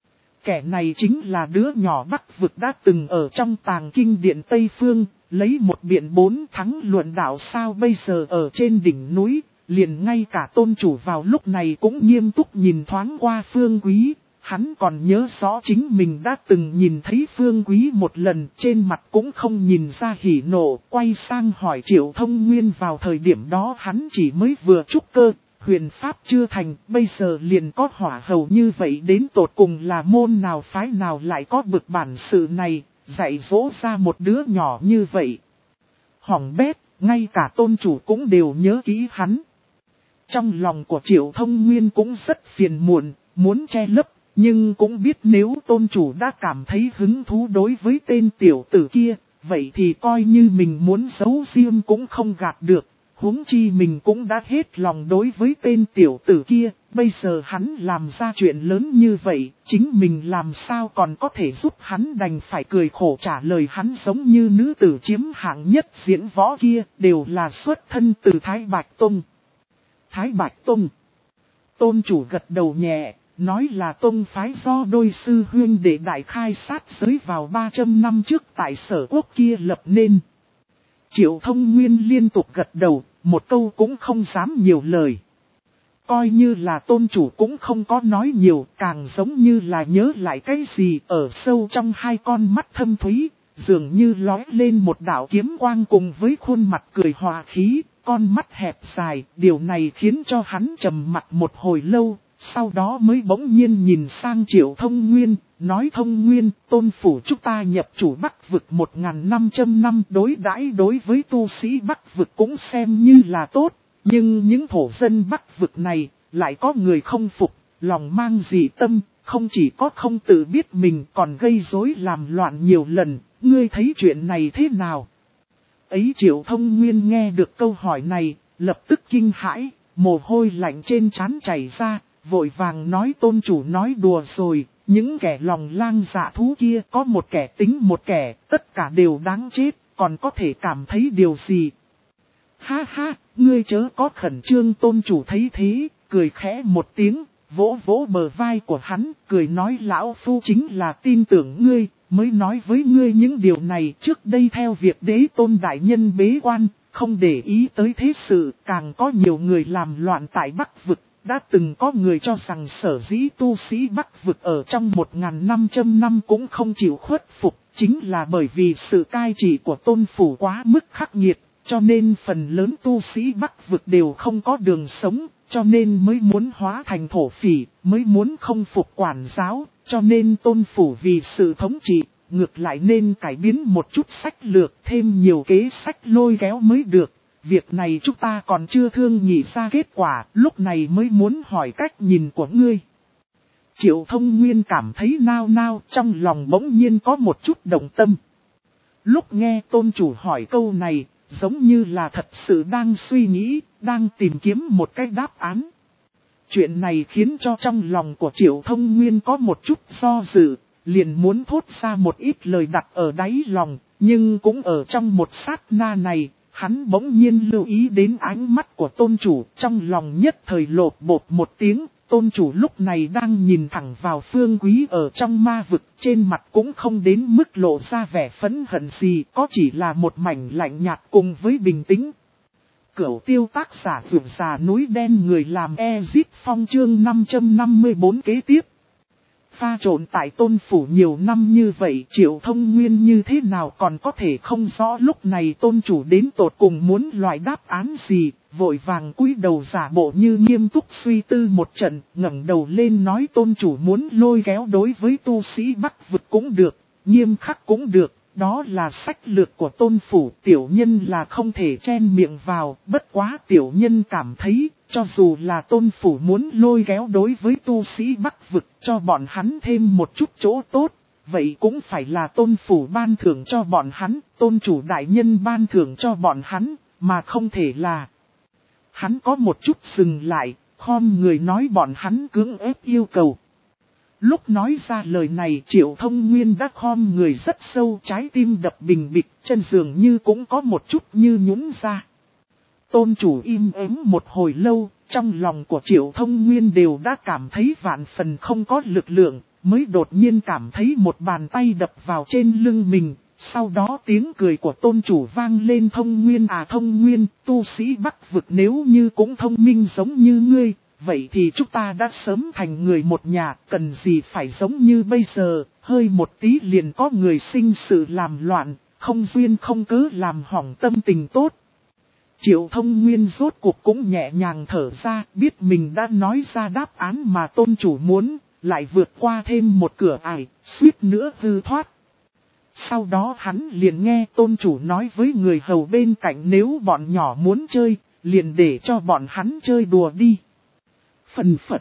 Kẻ này chính là đứa nhỏ Bắc vực đã từng ở trong tàng kinh điện Tây Phương, lấy một biện bốn thắng luận đạo sao bây giờ ở trên đỉnh núi, liền ngay cả tôn chủ vào lúc này cũng nghiêm túc nhìn thoáng qua Phương Quý. Hắn còn nhớ rõ chính mình đã từng nhìn thấy Phương Quý một lần, trên mặt cũng không nhìn ra hỉ nộ, quay sang hỏi Triệu Thông Nguyên. Vào thời điểm đó hắn chỉ mới vừa trúc cơ, huyền pháp chưa thành, bây giờ liền có hỏa hầu như vậy, đến tột cùng là môn nào phái nào lại có bực bản sự này, dạy dỗ ra một đứa nhỏ như vậy. Hỏng bét, ngay cả tôn chủ cũng đều nhớ kỹ hắn. Trong lòng của Triệu Thông Nguyên cũng rất phiền muộn, muốn che lấp, nhưng cũng biết nếu tôn chủ đã cảm thấy hứng thú đối với tên tiểu tử kia, vậy thì coi như mình muốn giấu riêng cũng không gạt được. Huống chi mình cũng đã hết lòng đối với tên tiểu tử kia, bây giờ hắn làm ra chuyện lớn như vậy, chính mình làm sao còn có thể giúp hắn, đành phải cười khổ trả lời hắn giống như nữ tử chiếm hạng nhất diễn võ kia, đều là xuất thân từ Thái Bạch Tông. Thái Bạch Tông. Tôn chủ gật đầu nhẹ, nói là tông phái do đôi sư huyên để đại khai sát giới vào ba trăm năm trước tại Sở Quốc kia lập nên. Triệu Thông Nguyên liên tục gật đầu, một câu cũng không dám nhiều lời. Coi như là tôn chủ cũng không có nói nhiều, càng giống như là nhớ lại cái gì ở sâu trong hai con mắt thâm thúy, dường như lóe lên một đạo kiếm quang cùng với khuôn mặt cười hòa khí, con mắt hẹp dài, điều này khiến cho hắn trầm mặt một hồi lâu. Sau đó mới bỗng nhiên nhìn sang Triệu Thông Nguyên, nói Thông Nguyên, tôn phủ chúng ta nhập chủ Bắc vực một nghìn năm trăm năm, đối đãi đối với tu sĩ Bắc vực cũng xem như là tốt, nhưng những thổ dân Bắc vực này, lại có người không phục, lòng mang dị tâm, không chỉ có không tự biết mình còn gây rối làm loạn nhiều lần, ngươi thấy chuyện này thế nào? Ấy Triệu Thông Nguyên nghe được câu hỏi này, lập tức kinh hãi, mồ hôi lạnh trên trán chảy ra. Vội vàng nói tôn chủ nói đùa rồi, những kẻ lòng lang dạ thú kia có một kẻ tính một kẻ, tất cả đều đáng chết, còn có thể cảm thấy điều gì? Ha ha, ngươi chớ có khẩn trương, tôn chủ thấy thế, cười khẽ một tiếng, vỗ vỗ bờ vai của hắn, cười nói lão phu chính là tin tưởng ngươi, mới nói với ngươi những điều này. Trước đây theo việc đế tôn đại nhân bế quan, không để ý tới thế sự, càng có nhiều người làm loạn tại Bắc vực. Đã từng có người cho rằng sở dĩ tu sĩ Bắc vực ở trong một nghìn năm trăm năm cũng không chịu khuất phục, chính là bởi vì sự cai trị của tôn phủ quá mức khắc nghiệt, cho nên phần lớn tu sĩ Bắc vực đều không có đường sống, cho nên mới muốn hóa thành thổ phỉ, mới muốn không phục quản giáo, cho nên tôn phủ vì sự thống trị, ngược lại nên cải biến một chút sách lược, thêm nhiều kế sách lôi kéo mới được. Việc này chúng ta còn chưa thương nghị ra kết quả, lúc này mới muốn hỏi cách nhìn của ngươi. Triệu Thông Nguyên cảm thấy nao nao, trong lòng bỗng nhiên có một chút động tâm. Lúc nghe tôn chủ hỏi câu này, giống như là thật sự đang suy nghĩ, đang tìm kiếm một cái đáp án. Chuyện này khiến cho trong lòng của Triệu Thông Nguyên có một chút do dự, liền muốn thốt ra một ít lời đặt ở đáy lòng, nhưng cũng ở trong một sát na này. Hắn bỗng nhiên lưu ý đến ánh mắt của tôn chủ, trong lòng nhất thời lột bột một tiếng, tôn chủ lúc này đang nhìn thẳng vào Phương Quý ở trong ma vực, trên mặt cũng không đến mức lộ ra vẻ phẫn hận gì, có chỉ là một mảnh lạnh nhạt cùng với bình tĩnh. Cửu tiêu tác giả vượt già núi đen người làm Ezip Phong chương năm trăm năm mươi bốn kế tiếp. Pha trộn tại tôn phủ nhiều năm như vậy, Triệu Thông Nguyên như thế nào còn có thể không rõ lúc này tôn chủ đến tột cùng muốn loại đáp án gì, vội vàng cúi đầu giả bộ như nghiêm túc suy tư một trận, ngẩng đầu lên nói tôn chủ muốn lôi kéo đối với tu sĩ Bắc vực cũng được, nghiêm khắc cũng được, đó là sách lược của tôn phủ, tiểu nhân là không thể chen miệng vào, bất quá tiểu nhân cảm thấy, cho dù là tôn phủ muốn lôi kéo đối với tu sĩ Bắc vực cho bọn hắn thêm một chút chỗ tốt, vậy cũng phải là tôn phủ ban thưởng cho bọn hắn, tôn chủ đại nhân ban thưởng cho bọn hắn, mà không thể là. Hắn có một chút dừng lại, khom người nói bọn hắn cưỡng ép yêu cầu. Lúc nói ra lời này Triệu Thông Nguyên đã khom người rất sâu, trái tim đập bình bịch, chân dường như cũng có một chút như nhũn ra. Tôn chủ im ắng một hồi lâu, trong lòng của Triệu Thông Nguyên đều đã cảm thấy vạn phần không có lực lượng, mới đột nhiên cảm thấy một bàn tay đập vào trên lưng mình. Sau đó tiếng cười của tôn chủ vang lên, Thông Nguyên à Thông Nguyên, tu sĩ Bắc vực nếu như cũng thông minh giống như ngươi, vậy thì chúng ta đã sớm thành người một nhà, cần gì phải giống như bây giờ, hơi một tí liền có người sinh sự làm loạn, không duyên không cớ làm hỏng tâm tình tốt. Triệu Thông Nguyên rốt cuộc cũng nhẹ nhàng thở ra, biết mình đã nói ra đáp án mà tôn chủ muốn, lại vượt qua thêm một cửa ải, suýt nữa hư thoát. Sau đó hắn liền nghe tôn chủ nói với người hầu bên cạnh nếu bọn nhỏ muốn chơi, liền để cho bọn hắn chơi đùa đi. Phần phật.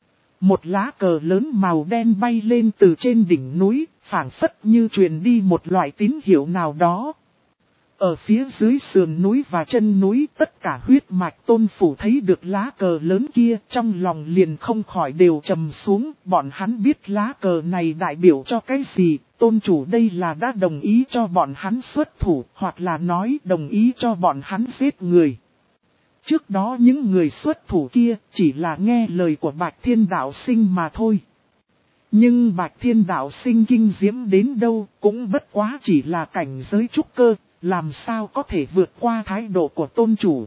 Một lá cờ lớn màu đen bay lên từ trên đỉnh núi, phảng phất như truyền đi một loại tín hiệu nào đó. Ở phía dưới sườn núi và chân núi tất cả huyết mạch tôn phủ thấy được lá cờ lớn kia, trong lòng liền không khỏi đều trầm xuống, bọn hắn biết lá cờ này đại biểu cho cái gì, tôn chủ đây là đã đồng ý cho bọn hắn xuất thủ, hoặc là nói đồng ý cho bọn hắn giết người. Trước đó những người xuất thủ kia chỉ là nghe lời của Bạch Thiên Đạo Sinh mà thôi. Nhưng Bạch Thiên Đạo Sinh kinh diễm đến đâu cũng bất quá chỉ là cảnh giới trúc cơ, làm sao có thể vượt qua thái độ của tôn chủ.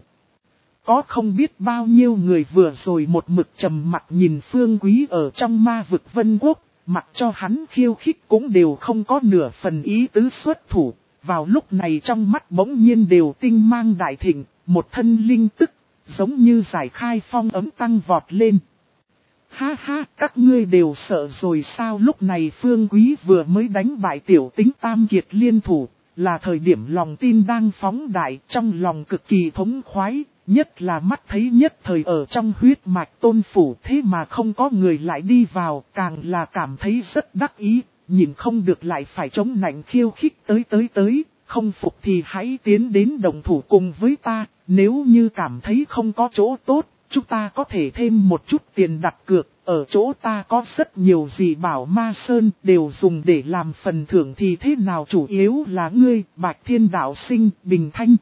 Có không biết bao nhiêu người vừa rồi một mực trầm mặt nhìn Phương Quý ở trong ma vực Vân Quốc, mặc cho hắn khiêu khích cũng đều không có nửa phần ý tứ xuất thủ. Vào lúc này trong mắt bỗng nhiên đều tinh mang đại thịnh, một thân linh tức, giống như giải khai phong ấm tăng vọt lên. Ha ha, các ngươi đều sợ rồi sao? Lúc này Phương Quý vừa mới đánh bại tiểu tính tam kiệt liên thủ, là thời điểm lòng tin đang phóng đại, trong lòng cực kỳ thống khoái, nhất là mắt thấy nhất thời ở trong huyết mạch tôn phủ, thế mà không có người lại đi vào, càng là cảm thấy rất đắc ý, nhìn không được lại phải chống nạnh khiêu khích tới tới tới, không phục thì hãy tiến đến đồng thủ cùng với ta, nếu như cảm thấy không có chỗ tốt, chúng ta có thể thêm một chút tiền đặt cược, ở chỗ ta có rất nhiều gì bảo ma sơn đều dùng để làm phần thưởng thì thế nào, chủ yếu là ngươi, Bạch Thiên Đạo Sinh, Bình Thanh.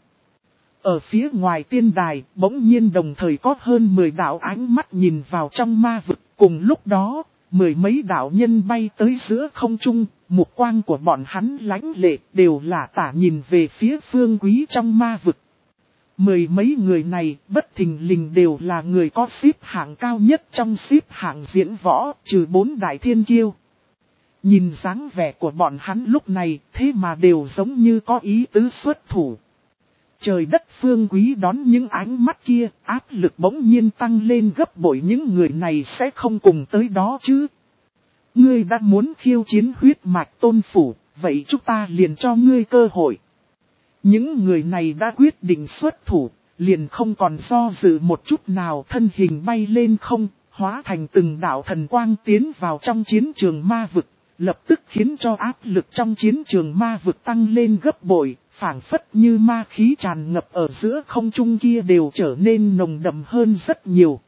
Ở phía ngoài tiên đài, bỗng nhiên đồng thời có hơn mười đạo ánh mắt nhìn vào trong ma vực, cùng lúc đó, mười mấy đạo nhân bay tới giữa không trung, mục quang của bọn hắn lãnh lệ đều là tả nhìn về phía Phương Quý trong ma vực. Mười mấy người này bất thình lình đều là người có xếp hạng cao nhất trong xếp hạng diễn võ, trừ bốn đại thiên kiêu. Nhìn dáng vẻ của bọn hắn lúc này, thế mà đều giống như có ý tứ xuất thủ. Trời đất Phương Quý đón những ánh mắt kia, áp lực bỗng nhiên tăng lên gấp bội, những người này sẽ không cùng tới đó chứ. Ngươi đã muốn khiêu chiến huyết mạch tôn phủ, vậy chúng ta liền cho ngươi cơ hội. Những người này đã quyết định xuất thủ, liền không còn do dự một chút nào, thân hình bay lên không, hóa thành từng đạo thần quang tiến vào trong chiến trường ma vực, lập tức khiến cho áp lực trong chiến trường ma vực tăng lên gấp bội, phảng phất như ma khí tràn ngập ở giữa không trung kia đều trở nên nồng đậm hơn rất nhiều.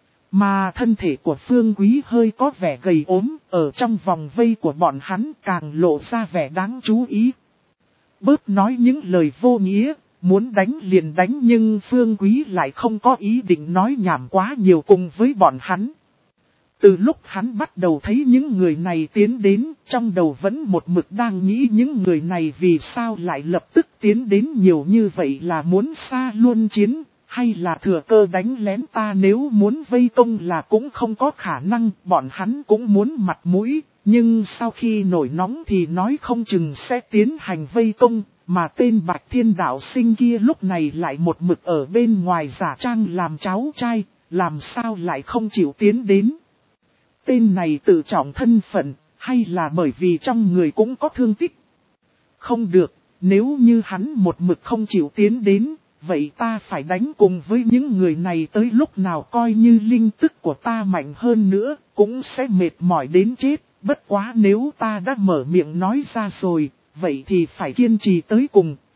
Mà thân thể của Phương Quý hơi có vẻ gầy ốm, ở trong vòng vây của bọn hắn càng lộ ra vẻ đáng chú ý. Bớt nói những lời vô nghĩa, muốn đánh liền đánh, nhưng Phương Quý lại không có ý định nói nhảm quá nhiều cùng với bọn hắn. Từ lúc hắn bắt đầu thấy những người này tiến đến, trong đầu vẫn một mực đang nghĩ những người này vì sao lại lập tức tiến đến nhiều như vậy, là muốn xa luôn chiến, hay là thừa cơ đánh lén ta, nếu muốn vây công là cũng không có khả năng, bọn hắn cũng muốn mặt mũi. Nhưng sau khi nổi nóng thì nói không chừng sẽ tiến hành vây công, mà tên Bạch Thiên Đạo Sinh kia lúc này lại một mực ở bên ngoài giả trang làm cháu trai, làm sao lại không chịu tiến đến. Tên này tự trọng thân phận, hay là bởi vì trong người cũng có thương tích? Không được, nếu như hắn một mực không chịu tiến đến, vậy ta phải đánh cùng với những người này tới lúc nào, coi như linh tức của ta mạnh hơn nữa, cũng sẽ mệt mỏi đến chết. Bất quá nếu ta đã mở miệng nói ra rồi, vậy thì phải kiên trì tới cùng,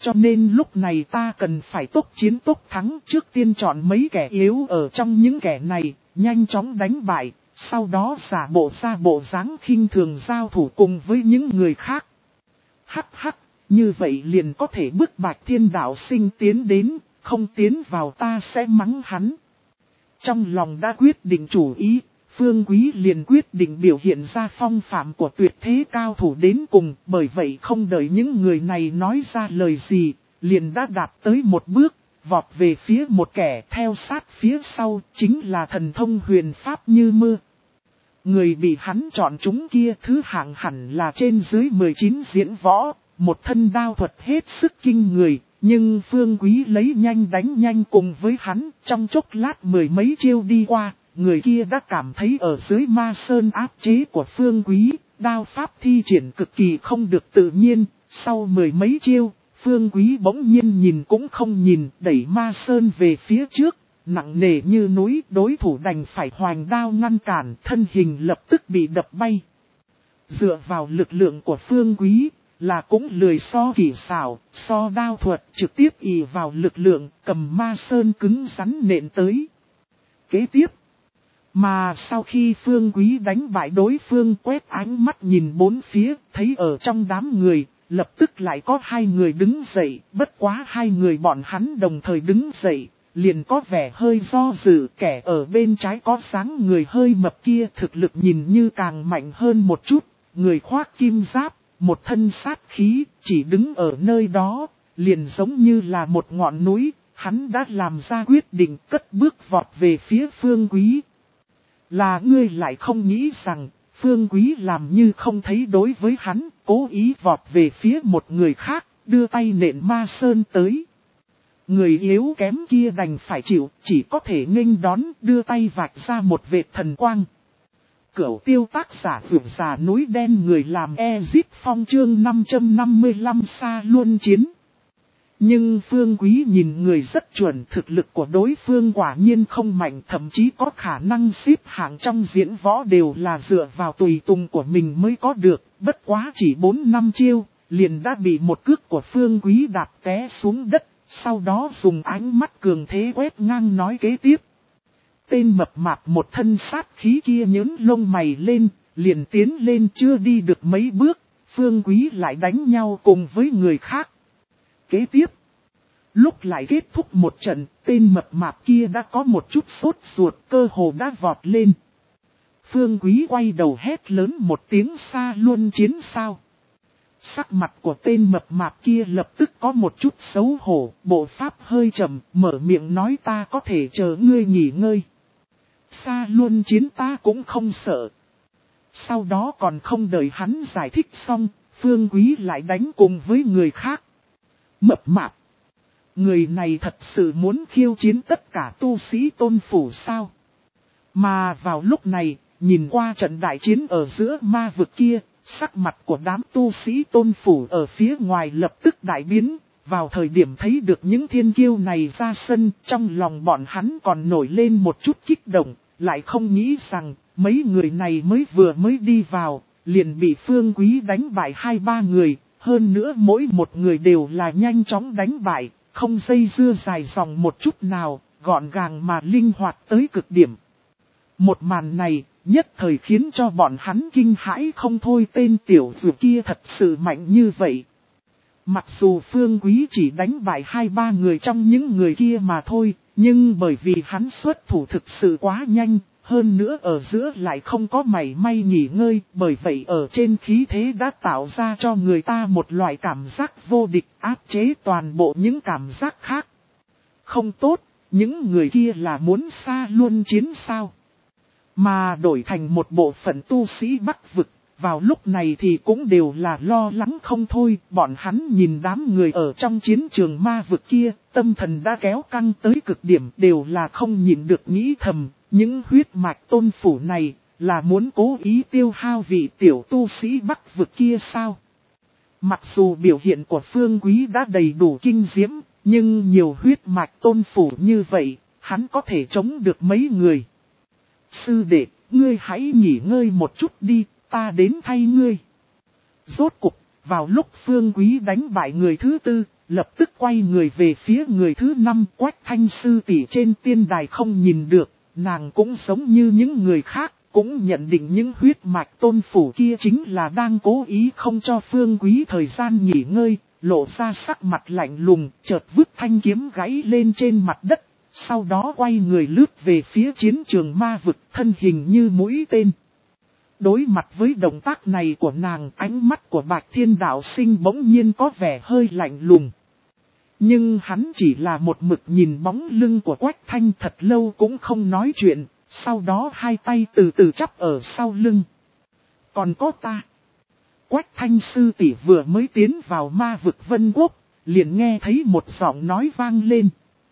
Cho nên lúc này ta cần phải tốc chiến tốc thắng, trước tiên chọn mấy kẻ yếu ở trong những kẻ này, nhanh chóng đánh bại, sau đó giả bộ ra bộ dáng khinh thường giao thủ cùng với những người khác. Hắc hắc, như vậy liền có thể bức Bạch Thiên đạo sinh tiến đến, không tiến vào ta sẽ mắng hắn. Trong lòng đã quyết định chủ ý, Phương Quý liền quyết định biểu hiện ra phong phạm của tuyệt thế cao thủ đến cùng, bởi vậy không đợi những người này nói ra lời gì, liền đã đạp tới một bước, vọt về phía một kẻ, theo sát phía sau, chính là thần thông huyền pháp như mưa. Người bị hắn chọn chúng kia thứ hạng hẳn là trên dưới mười chín diễn võ, một thân đao thuật hết sức kinh người, nhưng Phương Quý lấy nhanh đánh nhanh cùng với hắn, trong chốc lát mười mấy chiêu đi qua. Người kia đã cảm thấy ở dưới ma sơn áp chế của Phương Quý, đao pháp thi triển cực kỳ không được tự nhiên. Sau mười mấy chiêu, Phương Quý bỗng nhiên nhìn cũng không nhìn, đẩy ma sơn về phía trước, nặng nề như núi, đối thủ đành phải hoành đao ngăn cản, thân hình lập tức bị đập bay. Dựa vào lực lượng của Phương Quý, là cũng lười so kỳ xảo, so đao thuật, trực tiếp ỷ vào lực lượng, cầm ma sơn cứng rắn nện tới. Kế tiếp, mà sau khi Phương Quý đánh bại đối phương, quét ánh mắt nhìn bốn phía, thấy ở trong đám người, lập tức lại có hai người đứng dậy, bất quá hai người bọn hắn đồng thời đứng dậy, liền có vẻ hơi do dự, kẻ ở bên trái có dáng người hơi mập kia thực lực nhìn như càng mạnh hơn một chút, người khoác kim giáp, một thân sát khí, chỉ đứng ở nơi đó, liền giống như là một ngọn núi, hắn đã làm ra quyết định cất bước vọt về phía Phương Quý. Là ngươi lại không nghĩ rằng, Phương Quý làm như không thấy đối với hắn, cố ý vọt về phía một người khác, đưa tay nện ma sơn tới. Người yếu kém kia đành phải chịu, chỉ có thể nghênh đón, đưa tay vạch ra một vệt thần quang. Cửu tiêu tác giả vượt già núi đen người làm Ezip Phong chương năm trăm năm mươi lăm xa luân chiến. Nhưng Phương Quý nhìn người rất chuẩn, thực lực của đối phương quả nhiên không mạnh, thậm chí có khả năng xếp hạng trong diễn võ đều là dựa vào tùy tùng của mình mới có được, bất quá chỉ bốn năm chiêu, liền đã bị một cước của Phương Quý đạp té xuống đất, sau đó dùng ánh mắt cường thế quét ngang nói kế tiếp. Tên mập mạp một thân sát khí kia nhướng lông mày lên, liền tiến lên chưa đi được mấy bước, Phương Quý lại đánh nhau cùng với người khác. Kế tiếp, lúc lại kết thúc một trận, tên mập mạp kia đã có một chút sốt ruột, cơ hồ đã vọt lên. Phương Quý quay đầu hét lớn một tiếng xa luân chiến sao. Sắc mặt của tên mập mạp kia lập tức có một chút xấu hổ, bộ pháp hơi chậm, mở miệng nói ta có thể chờ ngươi nghỉ ngơi. Xa luân chiến ta cũng không sợ. Sau đó còn không đợi hắn giải thích xong, Phương Quý lại đánh cùng với người khác. Mập mạp. Người này thật sự muốn khiêu chiến tất cả tu sĩ tôn phủ sao? Mà vào lúc này, nhìn qua trận đại chiến ở giữa ma vực kia, sắc mặt của đám tu sĩ tôn phủ ở phía ngoài lập tức đại biến. Vào thời điểm thấy được những thiên kiêu này ra sân, trong lòng bọn hắn còn nổi lên một chút kích động, lại không nghĩ rằng mấy người này mới vừa mới đi vào, liền bị Phương Quý đánh bại hai ba người. Hơn nữa mỗi một người đều là nhanh chóng đánh bại, không dây dưa dài dòng một chút nào, gọn gàng mà linh hoạt tới cực điểm. Một màn này, nhất thời khiến cho bọn hắn kinh hãi không thôi, tên tiểu tử kia thật sự mạnh như vậy. Mặc dù Phương Quý chỉ đánh bại hai ba người trong những người kia mà thôi, nhưng bởi vì hắn xuất thủ thực sự quá nhanh. Hơn nữa ở giữa lại không có mảy may nghỉ ngơi, bởi vậy ở trên khí thế đã tạo ra cho người ta một loại cảm giác vô địch, áp chế toàn bộ những cảm giác khác. Không tốt, những người kia là muốn xa luân chiến sao? Mà đổi thành một bộ phận tu sĩ Bắc vực, vào lúc này thì cũng đều là lo lắng không thôi, bọn hắn nhìn đám người ở trong chiến trường ma vực kia, tâm thần đã kéo căng tới cực điểm, đều là không nhịn được nghĩ thầm. Những huyết mạch tôn phủ này là muốn cố ý tiêu hao vị tiểu tu sĩ Bắc vực kia sao? Mặc dù biểu hiện của Phương Quý đã đầy đủ kinh diễm, nhưng nhiều huyết mạch tôn phủ như vậy, hắn có thể chống được mấy người. Sư đệ, ngươi hãy nghỉ ngơi một chút đi, ta đến thay ngươi. Rốt cục, vào lúc Phương Quý đánh bại người thứ tư, lập tức quay người về phía người thứ năm. Quách Thanh sư tỷ trên tiên đài không nhìn được, nàng cũng giống như những người khác, cũng nhận định những huyết mạch tôn phủ kia chính là đang cố ý không cho Phương Quý thời gian nghỉ ngơi, lộ ra sắc mặt lạnh lùng, chợt vứt thanh kiếm gãy lên trên mặt đất, sau đó quay người lướt về phía chiến trường ma vực, thân hình như mũi tên. Đối mặt với động tác này của nàng, ánh mắt của Bạch Thiên Đạo Sinh bỗng nhiên có vẻ hơi lạnh lùng. Nhưng hắn chỉ là một mực nhìn bóng lưng của Quách Thanh thật lâu cũng không nói chuyện, sau đó hai tay từ từ chắp ở sau lưng. Còn có ta. Quách Thanh sư tỷ vừa mới tiến vào ma vực Vân Quốc, liền nghe thấy một giọng nói vang lên.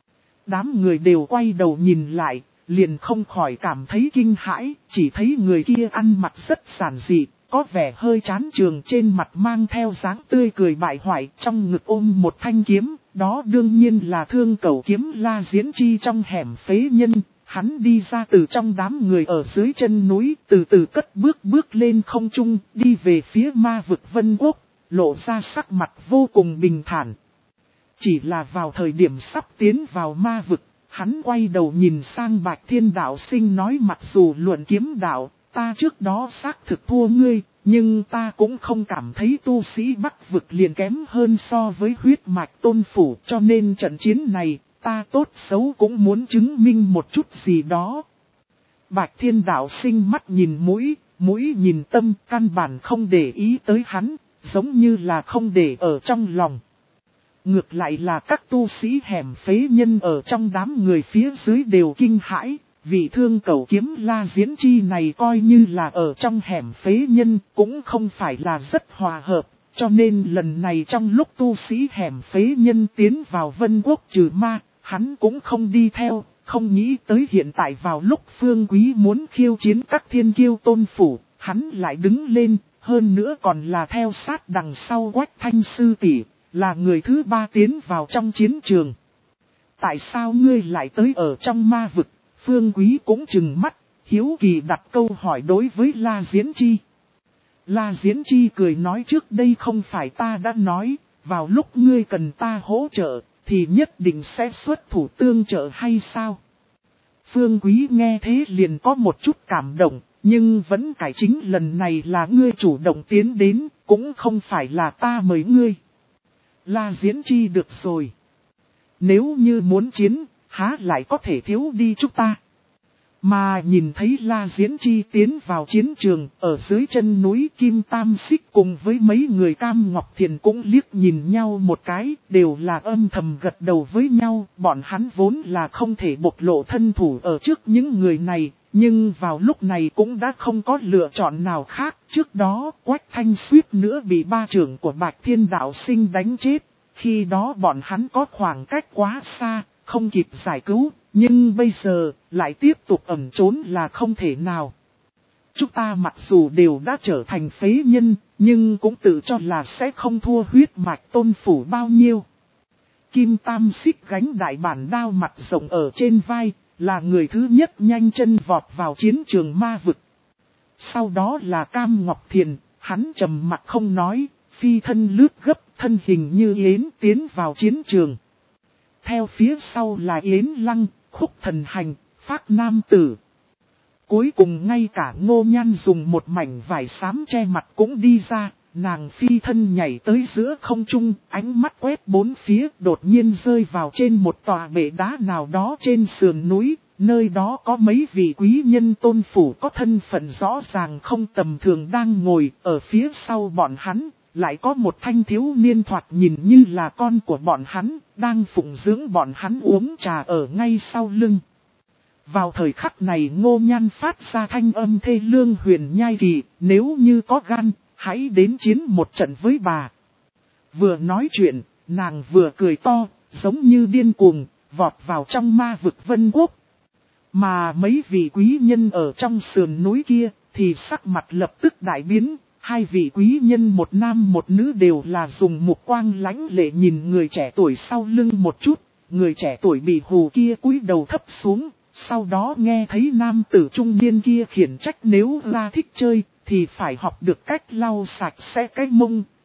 Đám người đều quay đầu nhìn lại, liền không khỏi cảm thấy kinh hãi, chỉ thấy người kia ăn mặc rất giản dị, có vẻ hơi chán trường, trên mặt mang theo dáng tươi cười bại hoại, trong ngực ôm một thanh kiếm, đó đương nhiên là Thương Cẩu kiếm La Diễn Chi trong hẻm phế nhân. Hắn đi ra từ trong đám người ở dưới chân núi, từ từ cất bước bước lên không trung, đi về phía ma vực Vân Quốc, lộ ra sắc mặt vô cùng bình thản. Chỉ là vào thời điểm sắp tiến vào ma vực, hắn quay đầu nhìn sang Bạch Thiên Đạo Sinh nói, mặc dù luận kiếm đạo, ta trước đó xác thực thua ngươi, nhưng ta cũng không cảm thấy tu sĩ Bắc vực liền kém hơn so với huyết mạch tôn phủ, cho nên trận chiến này, ta tốt xấu cũng muốn chứng minh một chút gì đó. Bạch Thiên Đạo Sinh mắt nhìn mũi, mũi nhìn tâm, căn bản không để ý tới hắn, giống như là không để ở trong lòng. Ngược lại là các tu sĩ hẻm phế nhân ở trong đám người phía dưới đều kinh hãi, vì Thương Cẩu kiếm La Diễn Chi này coi như là ở trong hẻm phế nhân cũng không phải là rất hòa hợp, cho nên lần này trong lúc tu sĩ hẻm phế nhân tiến vào Vân Quốc trừ ma, hắn cũng không đi theo, không nghĩ tới hiện tại vào lúc Phương Quý muốn khiêu chiến các thiên kiêu tôn phủ, hắn lại đứng lên, hơn nữa còn là theo sát đằng sau Quách Thanh sư tỷ, là người thứ ba tiến vào trong chiến trường. Tại sao ngươi lại tới ở trong ma vực? Phương Quý cũng trừng mắt, hiếu kỳ đặt câu hỏi đối với La Diễn Chi. La Diễn Chi cười nói, trước đây không phải ta đã nói, vào lúc ngươi cần ta hỗ trợ, thì nhất định sẽ xuất thủ tương trợ hay sao? Phương Quý nghe thế liền có một chút cảm động, nhưng vẫn cải chính lần này là ngươi chủ động tiến đến, cũng không phải là ta mời ngươi. La Diễn Chi, được rồi. Nếu như muốn chiến, há lại có thể thiếu đi chúng ta. Mà nhìn thấy La Diễn Chi tiến vào chiến trường, ở dưới chân núi Kim Tam Xích cùng với mấy người Cam Ngọc Thiền cũng liếc nhìn nhau một cái, đều là âm thầm gật đầu với nhau. Bọn hắn vốn là không thể bộc lộ thân thủ ở trước những người này, nhưng vào lúc này cũng đã không có lựa chọn nào khác. Trước đó, Quách Thanh suýt nữa bị ba trưởng của Bạch Thiên Đạo Sinh đánh chết, khi đó bọn hắn có khoảng cách quá xa, không kịp giải cứu. Nhưng bây giờ, lại tiếp tục ẩn trốn là không thể nào. Chúng ta mặc dù đều đã trở thành phế nhân, nhưng cũng tự cho là sẽ không thua huyết mạch tôn phủ bao nhiêu. Kim Tam Xích gánh đại bản đao mặt rộng ở trên vai, là người thứ nhất nhanh chân vọt vào chiến trường ma vực. Sau đó là Cam Ngọc Thiền, hắn trầm mặt không nói, phi thân lướt gấp, thân hình như yến tiến vào chiến trường. Theo phía sau là Yến Lăng, Khúc Thần Hành, Phác Nam Tử. Cuối cùng ngay cả Ngô Nhan dùng một mảnh vải xám che mặt cũng đi ra, nàng phi thân nhảy tới giữa không trung, ánh mắt quét bốn phía, đột nhiên rơi vào trên một tòa bệ đá nào đó trên sườn núi, nơi đó có mấy vị quý nhân tôn phủ có thân phận rõ ràng không tầm thường đang ngồi, ở phía sau bọn hắn. Lại có một thanh thiếu niên thoạt nhìn như là con của bọn hắn, đang phụng dưỡng bọn hắn uống trà ở ngay sau lưng. Vào thời khắc này Ngô Nhan phát ra thanh âm thê lương huyền nhai kỳ, nếu như có gan, hãy đến chiến một trận với bà. Vừa nói chuyện, nàng vừa cười to, giống như điên cuồng, vọt vào trong ma vực Vân Quốc. Mà mấy vị quý nhân ở trong sườn núi kia, thì sắc mặt lập tức đại biến. Hai vị quý nhân một nam một nữ đều là dùng mục quang lãnh lệ nhìn người trẻ tuổi sau lưng một chút. Người trẻ tuổi bị hù kia cúi đầu thấp xuống, sau đó nghe thấy nam tử trung niên kia khiển trách nếu ra thích chơi, thì phải học được cách lau sạch sẽ cái mông,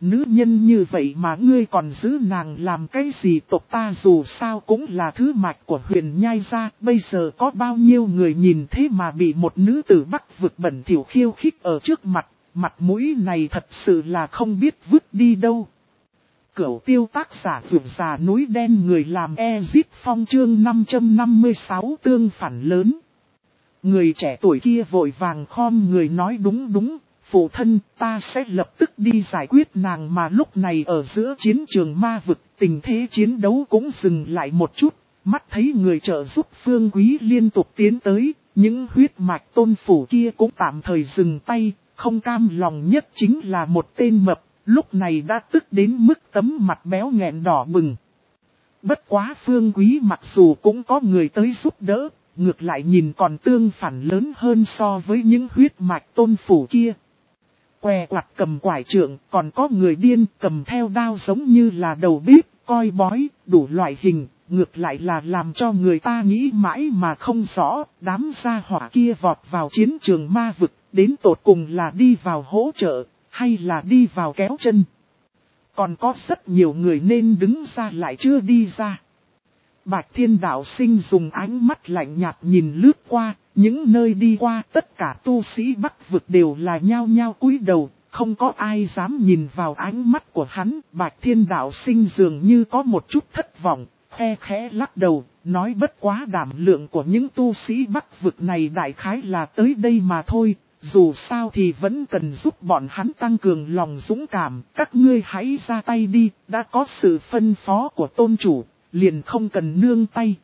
nữ nhân như vậy mà ngươi còn giữ nàng làm cái gì? Tộc ta dù sao cũng là thứ mạch của Huyền Nhai gia, bây giờ có bao nhiêu người nhìn thế mà bị một nữ tử Bắc vực bẩn thỉu khiêu khích ở trước mặt, mặt mũi này thật sự là không biết vứt đi đâu. Cửu tiêu tác giả vượt già núi đen người làm Ezip Phong chương năm trăm năm mươi sáu tương phản lớn. Người trẻ tuổi kia vội vàng khom người nói đúng đúng, phụ thân ta sẽ lập tức đi giải quyết nàng. Mà lúc này ở giữa chiến trường ma vực, tình thế chiến đấu cũng dừng lại một chút, mắt thấy người trợ giúp Phương Quý liên tục tiến tới, những huyết mạch tôn phủ kia cũng tạm thời dừng tay, không cam lòng nhất chính là một tên mập. Lúc này đã tức đến mức tấm mặt béo nghẹn đỏ bừng. Bất quá Phương Quý mặc dù cũng có người tới giúp đỡ, ngược lại nhìn còn tương phản lớn hơn so với những huyết mạch tôn phủ kia. Què quặt cầm quải trượng, còn có người điên cầm theo đao giống như là đầu bếp, coi bói, đủ loại hình, ngược lại là làm cho người ta nghĩ mãi mà không rõ. Đám gia hỏa kia vọt vào chiến trường ma vực, đến tột cùng là đi vào hỗ trợ, hay là đi vào kéo chân. Còn có rất nhiều người nên đứng ra lại chưa đi ra. Bạch Thiên Đạo Sinh dùng ánh mắt lạnh nhạt nhìn lướt qua, những nơi đi qua tất cả tu sĩ Bắc vực đều là nhao nhao cúi đầu, không có ai dám nhìn vào ánh mắt của hắn. Bạch Thiên Đạo Sinh dường như có một chút thất vọng, khe khẽ lắc đầu, nói bất quá đảm lượng của những tu sĩ Bắc vực này đại khái là tới đây mà thôi. Dù sao thì vẫn cần giúp bọn hắn tăng cường lòng dũng cảm, các ngươi hãy ra tay đi, đã có sự phân phó của tôn chủ, liền không cần nương tay.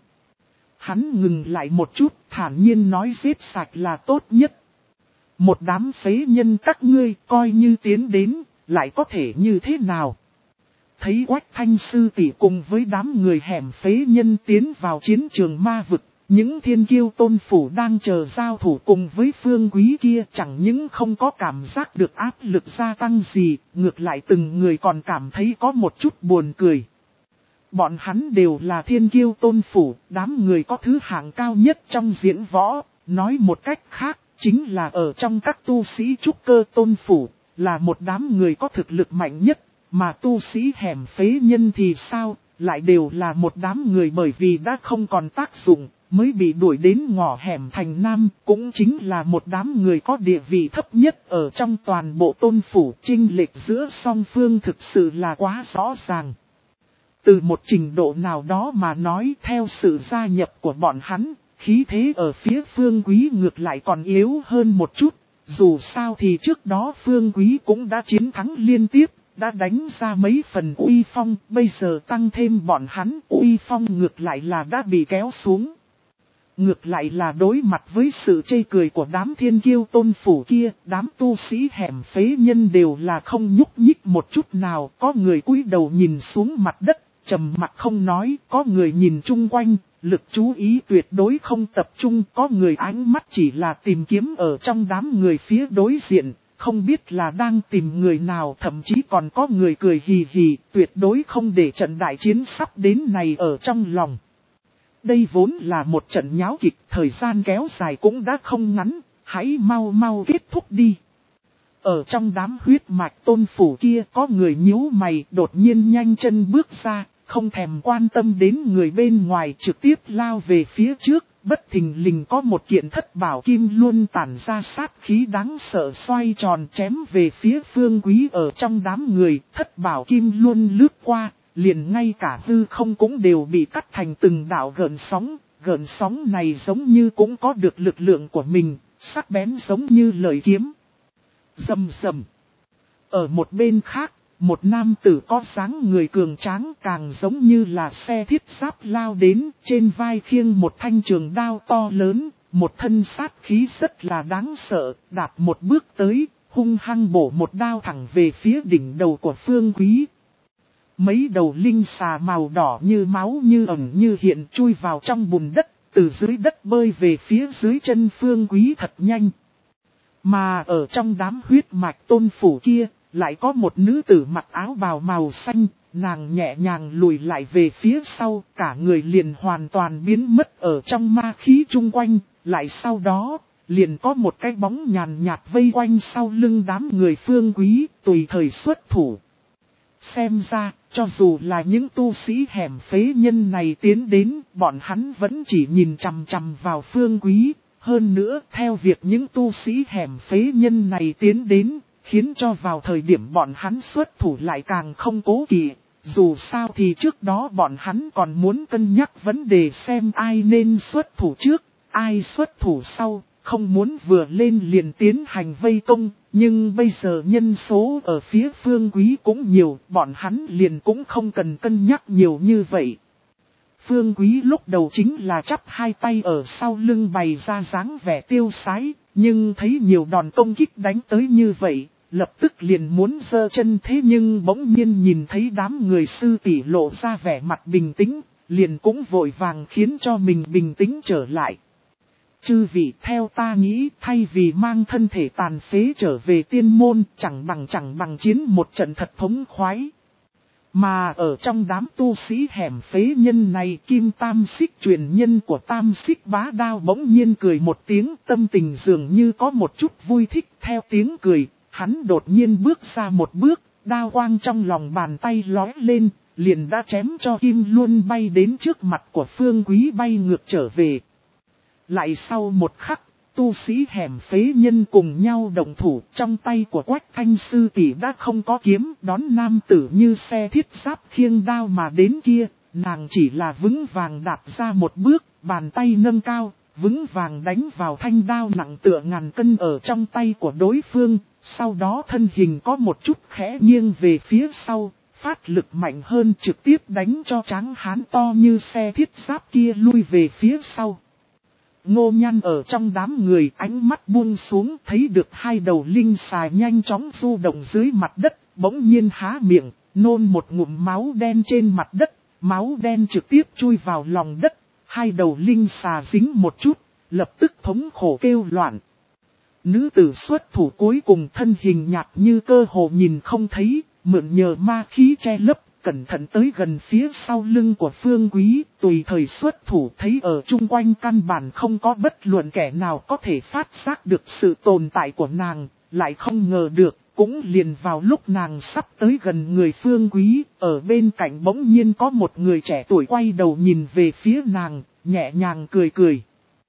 Hắn ngừng lại một chút, thản nhiên nói giết sạch là tốt nhất. Một đám phế nhân các ngươi coi như tiến đến, lại có thể như thế nào? Thấy Quách Thanh sư tỷ cùng với đám người hẻm phế nhân tiến vào chiến trường ma vực. Những thiên kiêu tôn phủ đang chờ giao thủ cùng với Phương Quý kia chẳng những không có cảm giác được áp lực gia tăng gì, ngược lại từng người còn cảm thấy có một chút buồn cười. Bọn hắn đều là thiên kiêu tôn phủ, đám người có thứ hạng cao nhất trong diễn võ, nói một cách khác, chính là ở trong các tu sĩ trúc cơ tôn phủ, là một đám người có thực lực mạnh nhất, mà tu sĩ hẻm phế nhân thì sao, lại đều là một đám người bởi vì đã không còn tác dụng. Mới bị đuổi đến ngõ hẻm thành Nam, cũng chính là một đám người có địa vị thấp nhất ở trong toàn bộ tôn phủ. Chênh lệch giữa song phương thực sự là quá rõ ràng. Từ một trình độ nào đó mà nói, theo sự gia nhập của bọn hắn, khí thế ở phía Phương Quý ngược lại còn yếu hơn một chút. Dù sao thì trước đó Phương Quý cũng đã chiến thắng liên tiếp, đã đánh ra mấy phần uy phong, bây giờ tăng thêm bọn hắn, uy phong ngược lại là đã bị kéo xuống. Ngược lại là đối mặt với sự chê cười của đám thiên kiêu tôn phủ kia, đám tu sĩ hẻm phế nhân đều là không nhúc nhích một chút nào. Có người cúi đầu nhìn xuống mặt đất, trầm mặt không nói, có người nhìn chung quanh, lực chú ý tuyệt đối không tập trung. Có người ánh mắt chỉ là tìm kiếm ở trong đám người phía đối diện, không biết là đang tìm người nào. Thậm chí còn có người cười hì hì, tuyệt đối không để trận đại chiến sắp đến này ở trong lòng. Đây vốn là một trận nháo kịch, thời gian kéo dài cũng đã không ngắn, hãy mau mau kết thúc đi. Ở trong đám huyết mạch tôn phủ kia có người nhíu mày đột nhiên nhanh chân bước ra, không thèm quan tâm đến người bên ngoài trực tiếp lao về phía trước, bất thình lình có một kiện thất bảo kim luôn tản ra sát khí đáng sợ xoay tròn chém về phía Phương Quý ở trong đám người, thất bảo kim luôn lướt qua. Liền ngay cả hư không cũng đều bị cắt thành từng đạo gợn sóng, gợn sóng này giống như cũng có được lực lượng của mình, sắc bén giống như lợi kiếm. Rầm rầm. Ở một bên khác, một nam tử có dáng người cường tráng càng giống như là xe thiết giáp lao đến, trên vai khiêng một thanh trường đao to lớn, một thân sát khí rất là đáng sợ, đạp một bước tới, hung hăng bổ một đao thẳng về phía đỉnh đầu của Phương Quý. Mấy đầu linh xà màu đỏ như máu như ẩn như hiện chui vào trong bùn đất, từ dưới đất bơi về phía dưới chân Phương Quý thật nhanh. Mà ở trong đám huyết mạch tôn phủ kia, lại có một nữ tử mặc áo bào màu xanh, nàng nhẹ nhàng lùi lại về phía sau, cả người liền hoàn toàn biến mất ở trong ma khí chung quanh, lại sau đó, liền có một cái bóng nhàn nhạt vây quanh sau lưng đám người Phương Quý, tùy thời xuất thủ. Xem ra, cho dù là những tu sĩ hẻm phế nhân này tiến đến, bọn hắn vẫn chỉ nhìn chằm chằm vào Phương Quý. Hơn nữa, theo việc những tu sĩ hẻm phế nhân này tiến đến, khiến cho vào thời điểm bọn hắn xuất thủ lại càng không cố kỵ. Dù sao thì trước đó bọn hắn còn muốn cân nhắc vấn đề xem ai nên xuất thủ trước, ai xuất thủ sau, không muốn vừa lên liền tiến hành vây công. Nhưng bây giờ nhân số ở phía Phương Quý cũng nhiều, bọn hắn liền cũng không cần cân nhắc nhiều như vậy. Phương Quý lúc đầu chính là chắp hai tay ở sau lưng bày ra dáng vẻ tiêu sái, nhưng thấy nhiều đòn công kích đánh tới như vậy, lập tức liền muốn giơ chân, thế nhưng bỗng nhiên nhìn thấy đám người sư tỷ lộ ra vẻ mặt bình tĩnh, liền cũng vội vàng khiến cho mình bình tĩnh trở lại. Chư vị, theo ta nghĩ, thay vì mang thân thể tàn phế trở về tiên môn, chẳng bằng chẳng bằng chiến một trận thật thống khoái. Mà ở trong đám tu sĩ hẻm phế nhân này, Kim Tam Xích truyền nhân của Tam Xích Bá Đao bỗng nhiên cười một tiếng, tâm tình dường như có một chút vui thích. Theo tiếng cười, hắn đột nhiên bước ra một bước, đao quang trong lòng bàn tay lói lên, liền đã chém cho Kim Luân bay đến trước mặt của Phương Quý bay ngược trở về. Lại sau một khắc, tu sĩ hẻm phế nhân cùng nhau động thủ, trong tay của Quách Thanh sư tỷ đã không có kiếm, đón nam tử như xe thiết giáp khiêng đao mà đến kia, nàng chỉ là vững vàng đạp ra một bước, bàn tay nâng cao, vững vàng đánh vào thanh đao nặng tựa ngàn cân ở trong tay của đối phương, sau đó thân hình có một chút khẽ nghiêng về phía sau, phát lực mạnh hơn trực tiếp đánh cho tráng hán to như xe thiết giáp kia lui về phía sau. Ngô Nhan ở trong đám người, ánh mắt buông xuống, thấy được hai đầu linh xà nhanh chóng du động dưới mặt đất, bỗng nhiên há miệng, nôn một ngụm máu đen trên mặt đất, máu đen trực tiếp chui vào lòng đất, hai đầu linh xà dính một chút, lập tức thống khổ kêu loạn. Nữ tử xuất thủ cuối cùng thân hình nhạt như cơ hồ nhìn không thấy, mượn nhờ ma khí che lấp, cẩn thận tới gần phía sau lưng của Phương Quý, tùy thời xuất thủ, thấy ở chung quanh căn bản không có bất luận kẻ nào có thể phát giác được sự tồn tại của nàng, lại không ngờ được, cũng liền vào lúc nàng sắp tới gần người Phương Quý, ở bên cạnh bỗng nhiên có một người trẻ tuổi quay đầu nhìn về phía nàng, nhẹ nhàng cười cười.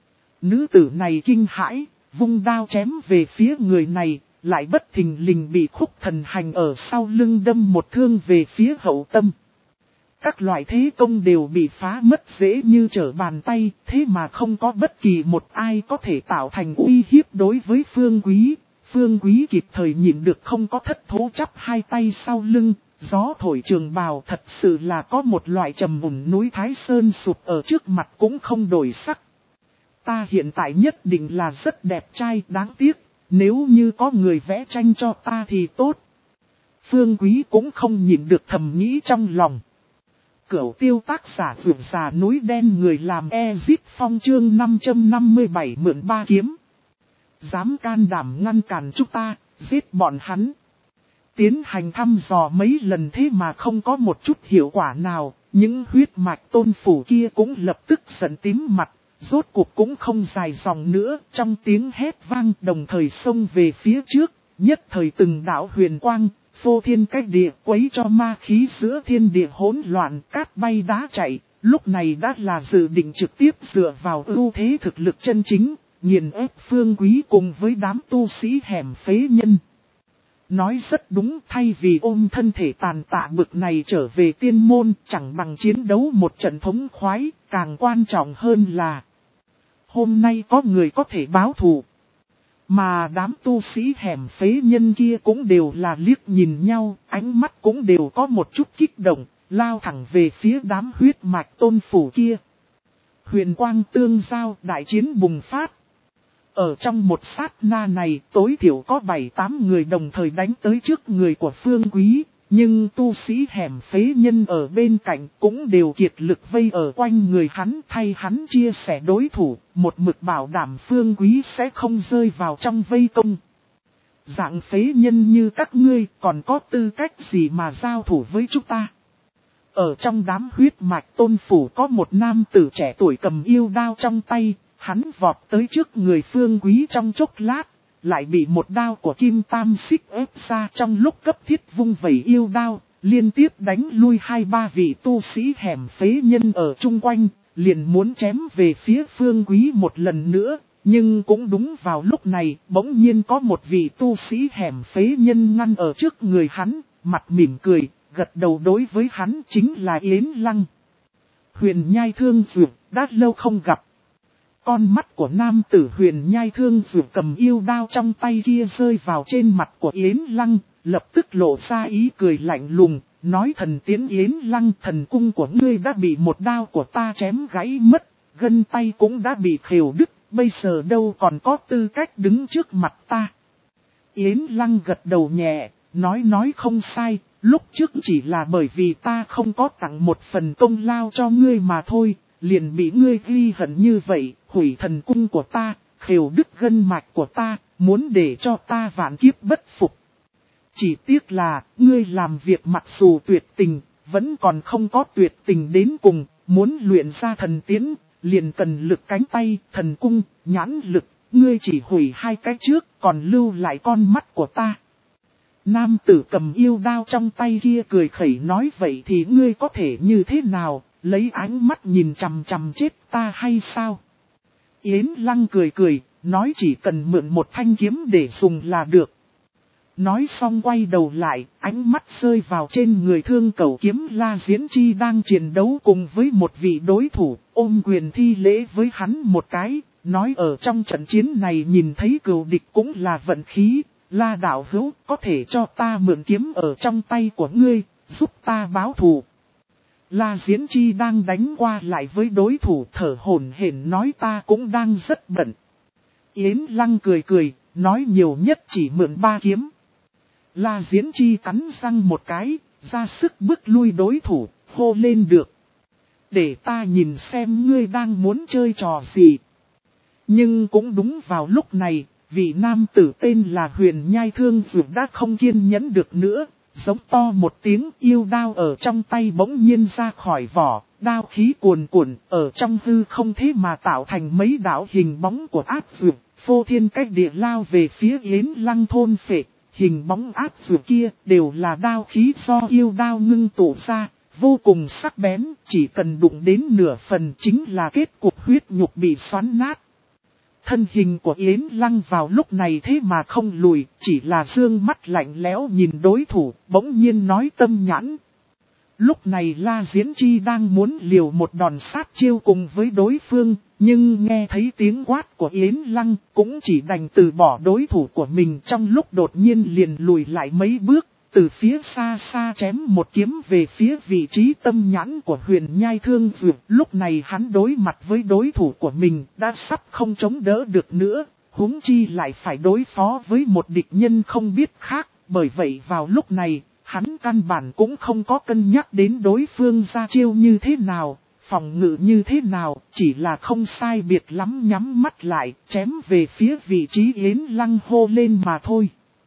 Nữ tử này kinh hãi, vung đao chém về phía người này, lại bất thình lình bị Khúc Thần Hành ở sau lưng đâm một thương về phía hậu tâm. Các loại thế công đều bị phá mất dễ như trở bàn tay, thế mà không có bất kỳ một ai có thể tạo thành uy hiếp đối với Phương Quý. Phương Quý kịp thời nhịn được không có thất thố chắp hai tay sau lưng, gió thổi trường bào, thật sự là có một loại trầm mùng núi Thái Sơn sụp ở trước mặt cũng không đổi sắc. Ta hiện tại nhất định là rất đẹp trai, đáng tiếc. Nếu như có người vẽ tranh cho ta thì tốt. Phương Quý cũng không nhịn được thầm nghĩ trong lòng. Cửu tiêu tác giả vượt già núi đen người làm Ezip Phong chương năm trăm năm mươi bảy mượn ba kiếm. Dám can đảm ngăn cản chúng ta, giết bọn hắn. Tiến hành thăm dò mấy lần thế mà không có một chút hiệu quả nào, những huyết mạch tôn phủ kia cũng lập tức giận tím mặt. Rốt cuộc cũng không dài dòng nữa, trong tiếng hét vang đồng thời xông về phía trước, nhất thời từng đạo huyền quang, phô thiên cách địa quấy cho ma khí giữa thiên địa hỗn loạn, cát bay đá chạy, lúc này đã là dự định trực tiếp dựa vào ưu thế thực lực chân chính, nghiền ép Phương Quý cùng với đám tu sĩ hẻm phế nhân. Nói rất đúng, thay vì ôm thân thể tàn tạ bực này trở về tiên môn, chẳng bằng chiến đấu một trận thống khoái, càng quan trọng hơn là hôm nay có người có thể báo thù. Mà đám tu sĩ hẻm phế nhân kia cũng đều là liếc nhìn nhau, ánh mắt cũng đều có một chút kích động, lao thẳng về phía đám huyết mạch tôn phủ kia. Huyền quang tương giao, đại chiến bùng phát. Ở trong một sát na này, tối thiểu có bảy tám người đồng thời đánh tới trước người của Phương Quý. Nhưng tu sĩ hẻm phế nhân ở bên cạnh cũng đều kiệt lực vây ở quanh người hắn, thay hắn chia sẻ đối thủ, một mực bảo đảm Phương Quý sẽ không rơi vào trong vây công. Dạng phế nhân như các ngươi còn có tư cách gì mà giao thủ với chúng ta? Ở trong đám huyết mạch tôn phủ có một nam tử trẻ tuổi cầm yêu đao trong tay, hắn vọt tới trước người Phương Quý trong chốc lát. Lại bị một đao của Kim Tam Xích ép ra, trong lúc cấp thiết vung vẩy yêu đao, liên tiếp đánh lui hai ba vị tu sĩ hẻm phế nhân ở chung quanh, liền muốn chém về phía Phương Quý một lần nữa. Nhưng cũng đúng vào lúc này, bỗng nhiên có một vị tu sĩ hẻm phế nhân ngăn ở trước người hắn, mặt mỉm cười, gật đầu đối với hắn chính là Yến Lăng. Huyền Nhai Thương Dược, đã lâu không gặp. Con mắt của nam tử Huyền Nhai Thương Dược cầm yêu đao trong tay kia rơi vào trên mặt của Yến Lăng, lập tức lộ ra ý cười lạnh lùng, nói thần tiến Yến Lăng, thần cung của ngươi đã bị một đao của ta chém gãy mất, gân tay cũng đã bị khều đứt, bây giờ đâu còn có tư cách đứng trước mặt ta. Yến Lăng gật đầu nhẹ, nói nói không sai, lúc trước chỉ là bởi vì ta không có tặng một phần công lao cho ngươi mà thôi, liền bị ngươi ghi hận như vậy, hủy thần cung của ta, khều đứt gân mạch của ta, muốn để cho ta vạn kiếp bất phục. Chỉ tiếc là, ngươi làm việc mặc dù tuyệt tình, vẫn còn không có tuyệt tình đến cùng, muốn luyện ra thần tiến, liền cần lực cánh tay, thần cung, nhãn lực, ngươi chỉ hủy hai cái trước, còn lưu lại con mắt của ta. Nam tử cầm yêu đao trong tay kia cười khẩy nói vậy thì ngươi có thể như thế nào, lấy ánh mắt nhìn chằm chằm chết ta hay sao? Yến Lăng cười cười, nói chỉ cần mượn một thanh kiếm để dùng là được. Nói xong quay đầu lại, ánh mắt rơi vào trên người Thương Cẩu Kiếm La Diễn Chi đang chiến đấu cùng với một vị đối thủ, ôm quyền thi lễ với hắn một cái, nói ở trong trận chiến này nhìn thấy cừu địch cũng là vận khí, La đạo hữu có thể cho ta mượn kiếm ở trong tay của ngươi, giúp ta báo thù. La Diễn Chi đang đánh qua lại với đối thủ thở hổn hển nói ta cũng đang rất bận. Yến Lăng cười cười, nói nhiều nhất chỉ mượn ba kiếm. La Diễn Chi cắn răng một cái, ra sức bước lui đối thủ, hô lên được. Để ta nhìn xem ngươi đang muốn chơi trò gì. Nhưng cũng đúng vào lúc này, vị nam tử tên là Huyền Nhai Thương Dược đã không kiên nhẫn được nữa, giống to một tiếng yêu đao ở trong tay bỗng nhiên ra khỏi vỏ, đao khí cuồn cuộn ở trong hư không thế mà tạo thành mấy đạo hình bóng của ác dược, phô thiên cách địa lao về phía Yến Lăng thôn phệ. Hình bóng ác dược kia đều là đao khí do yêu đao ngưng tụ ra, vô cùng sắc bén, chỉ cần đụng đến nửa phần chính là kết cục huyết nhục bị xoắn nát. Thân hình của Yến Lăng vào lúc này thế mà không lùi, chỉ là dương mắt lạnh lẽo nhìn đối thủ, bỗng nhiên nói tâm nhãn. Lúc này La Diễn Chi đang muốn liều một đòn sát chiêu cùng với đối phương, nhưng nghe thấy tiếng quát của Yến Lăng cũng chỉ đành từ bỏ đối thủ của mình trong lúc đột nhiên liền lùi lại mấy bước, từ phía xa xa chém một kiếm về phía vị trí tâm nhãn của Huyền Nhai Thương Dược. Lúc này hắn đối mặt với đối thủ của mình đã sắp không chống đỡ được nữa, huống chi lại phải đối phó với một địch nhân không biết khác, bởi vậy vào lúc này, hắn căn bản cũng không có cân nhắc đến đối phương ra chiêu như thế nào, phòng ngự như thế nào, chỉ là không sai biệt lắm nhắm mắt lại, chém về phía vị trí Yến Lăng hô lên mà thôi.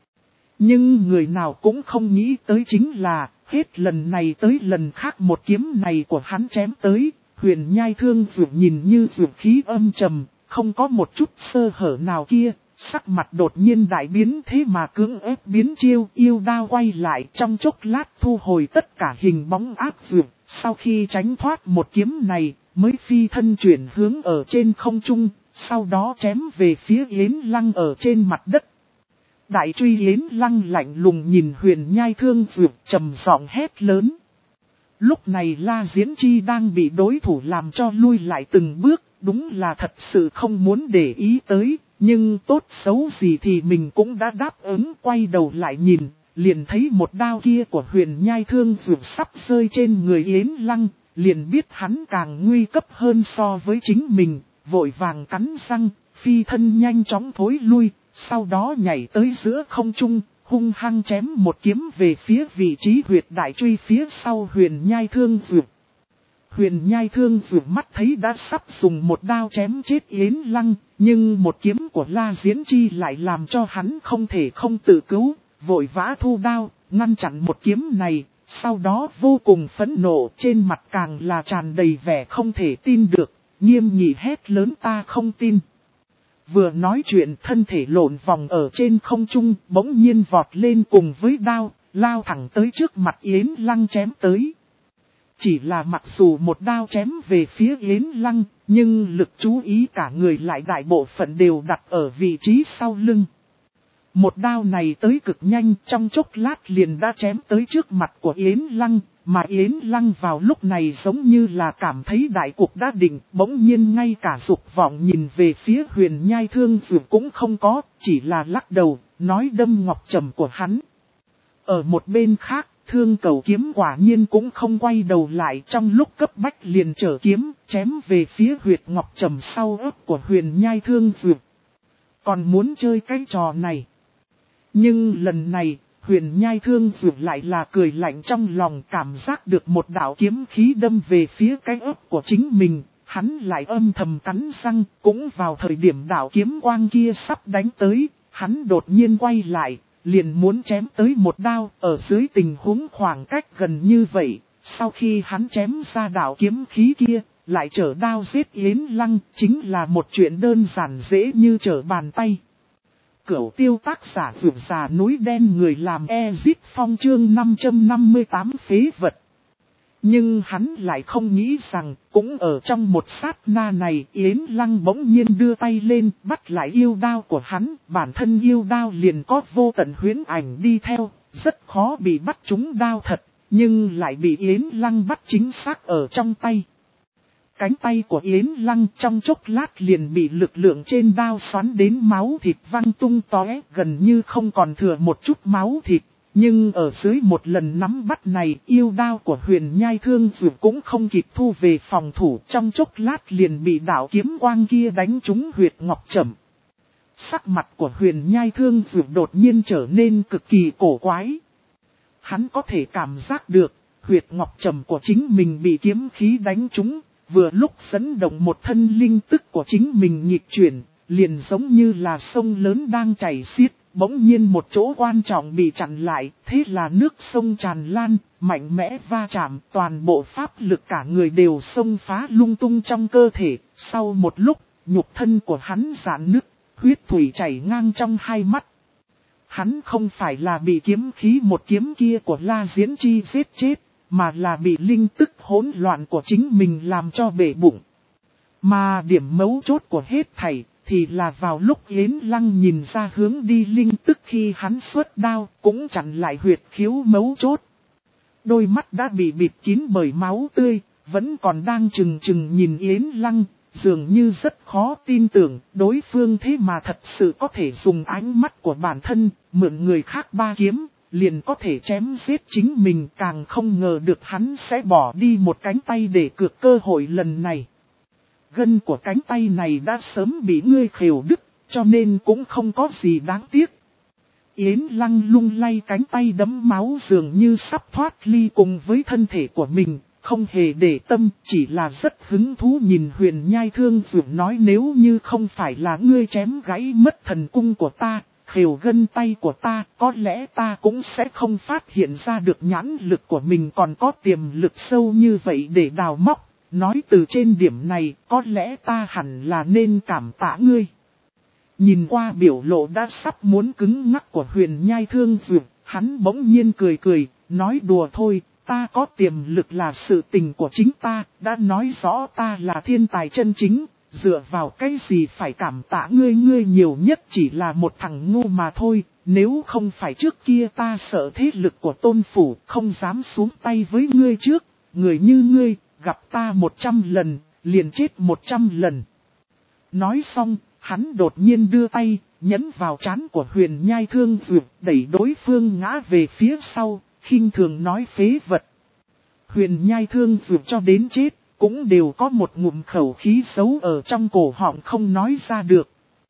Nhưng người nào cũng không nghĩ tới chính là, hết lần này tới lần khác một kiếm này của hắn chém tới, Huyền Nhai Thương Dược nhìn như dược khí âm trầm, không có một chút sơ hở nào kia. Sắc mặt đột nhiên đại biến thế mà cưỡng ép biến chiêu yêu đao quay lại trong chốc lát thu hồi tất cả hình bóng ác dược. Sau khi tránh thoát một kiếm này mới phi thân chuyển hướng ở trên không trung, sau đó chém về phía Yến Lăng ở trên mặt đất. Đại truy Yến Lăng lạnh lùng nhìn Huyền Nhai Thương Dược trầm giọng hét lớn. Lúc này La Diễn Chi đang bị đối thủ làm cho lui lại từng bước, đúng là thật sự không muốn để ý tới. Nhưng tốt xấu gì thì mình cũng đã đáp ứng quay đầu lại nhìn, liền thấy một đao kia của Huyền Nhai Thương Dược sắp rơi trên người Yến Lăng, liền biết hắn càng nguy cấp hơn so với chính mình, vội vàng cắn răng, phi thân nhanh chóng thối lui, sau đó nhảy tới giữa không trung, hung hăng chém một kiếm về phía vị trí huyệt đại truy phía sau Huyền Nhai Thương Dược. Huyền Nhai Thương Dược mắt thấy đã sắp dùng một đao chém chết Yến Lăng, nhưng một kiếm của La Diễn Chi lại làm cho hắn không thể không tự cứu, vội vã thu đao, ngăn chặn một kiếm này, sau đó vô cùng phẫn nộ, trên mặt càng là tràn đầy vẻ không thể tin được, nghiêm nghị hét lớn ta không tin. Vừa nói chuyện thân thể lộn vòng ở trên không trung, bỗng nhiên vọt lên cùng với đao, lao thẳng tới trước mặt Yến Lăng chém tới. Chỉ là mặc dù một đao chém về phía Yến Lăng, nhưng lực chú ý cả người lại đại bộ phận đều đặt ở vị trí sau lưng. Một đao này tới cực nhanh, trong chốc lát liền đã chém tới trước mặt của Yến Lăng, mà Yến Lăng vào lúc này giống như là cảm thấy đại cuộc đã định, bỗng nhiên ngay cả dục vọng nhìn về phía Huyền Nhai Thương Dược cũng không có, chỉ là lắc đầu, nói đâm ngọc trầm của hắn. Ở một bên khác, Thương Cầu Kiếm quả nhiên cũng không quay đầu lại, trong lúc cấp bách liền trở kiếm, chém về phía huyệt ngọc trầm sau ớt của Huyền Nhai Thương Dược. Còn muốn chơi cái trò này. Nhưng lần này, Huyền Nhai Thương Dược lại là cười lạnh trong lòng, cảm giác được một đạo kiếm khí đâm về phía cái ớt của chính mình. Hắn lại âm thầm cắn răng, cũng vào thời điểm đạo kiếm quang kia sắp đánh tới, hắn đột nhiên quay lại, liền muốn chém tới một đao, ở dưới tình huống khoảng cách gần như vậy. Sau khi hắn chém ra đạo kiếm khí kia, lại trở đao giết Yến Lăng, chính là một chuyện đơn giản dễ như trở bàn tay. Cửu tiêu tác giả vượt già núi đen người làm Ezit Phong chương năm trăm năm mươi tám phế vật. Nhưng hắn lại không nghĩ rằng, cũng ở trong một sát na này, Yến Lăng bỗng nhiên đưa tay lên, bắt lại yêu đao của hắn, bản thân yêu đao liền có vô tận huyễn ảnh đi theo, rất khó bị bắt trúng đao thật, nhưng lại bị Yến Lăng bắt chính xác ở trong tay. Cánh tay của Yến Lăng trong chốc lát liền bị lực lượng trên đao xoắn đến máu thịt văng tung tóe, gần như không còn thừa một chút máu thịt. Nhưng ở dưới một lần nắm bắt này, yêu đao của Huyền Nhai Thương Dược cũng không kịp thu về phòng thủ, trong chốc lát liền bị đạo kiếm quang kia đánh trúng huyệt ngọc trầm. Sắc mặt của Huyền Nhai Thương Dược đột nhiên trở nên cực kỳ cổ quái. Hắn có thể cảm giác được, huyệt ngọc trầm của chính mình bị kiếm khí đánh trúng, vừa lúc dẫn động một thân linh tức của chính mình nghịch chuyển, liền giống như là sông lớn đang chảy xiết. Bỗng nhiên một chỗ quan trọng bị chặn lại, thế là nước sông tràn lan, mạnh mẽ va chạm, toàn bộ pháp lực cả người đều xông phá lung tung trong cơ thể. Sau một lúc, nhục thân của hắn rạn nứt, huyết thủy chảy ngang trong hai mắt. Hắn không phải là bị kiếm khí một kiếm kia của La Diễn Chi giết chết, mà là bị linh tức hỗn loạn của chính mình làm cho bể bụng. Mà điểm mấu chốt của hết thảy, thì là vào lúc Yến Lăng nhìn ra hướng đi linh tức khi hắn xuất đao, cũng chặn lại huyệt khiếu mấu chốt. Đôi mắt đã bị bịt kín bởi máu tươi, vẫn còn đang chừng chừng nhìn Yến Lăng, dường như rất khó tin tưởng, đối phương thế mà thật sự có thể dùng ánh mắt của bản thân, mượn người khác ba kiếm, liền có thể chém giết chính mình, càng không ngờ được hắn sẽ bỏ đi một cánh tay để cược cơ hội lần này. Gân của cánh tay này đã sớm bị ngươi khều đứt, cho nên cũng không có gì đáng tiếc. Yến Lăng lung lay cánh tay đẫm máu dường như sắp thoát ly cùng với thân thể của mình, không hề để tâm, chỉ là rất hứng thú nhìn Huyền Nhai Thương Dược nói nếu như không phải là ngươi chém gãy mất thần cung của ta, khều gân tay của ta, có lẽ ta cũng sẽ không phát hiện ra được nhãn lực của mình còn có tiềm lực sâu như vậy để đào móc. Nói từ trên điểm này, có lẽ ta hẳn là nên cảm tạ ngươi. Nhìn qua biểu lộ đã sắp muốn cứng ngắc của Huyền Nhai Thương Dược, hắn bỗng nhiên cười cười, nói đùa thôi, ta có tiềm lực là sự tình của chính ta, đã nói rõ ta là thiên tài chân chính, dựa vào cái gì phải cảm tạ ngươi, ngươi nhiều nhất chỉ là một thằng ngu mà thôi, nếu không phải trước kia ta sợ thế lực của Tôn Phủ, không dám xuống tay với ngươi trước, người như ngươi. Gặp ta một trăm lần, liền chết một trăm lần. Nói xong, hắn đột nhiên đưa tay, nhấn vào trán của Huyền Nhai Thương Dược, đẩy đối phương ngã về phía sau, khinh thường nói phế vật. Huyền Nhai Thương Dược cho đến chết, cũng đều có một ngụm khẩu khí xấu ở trong cổ họng không nói ra được.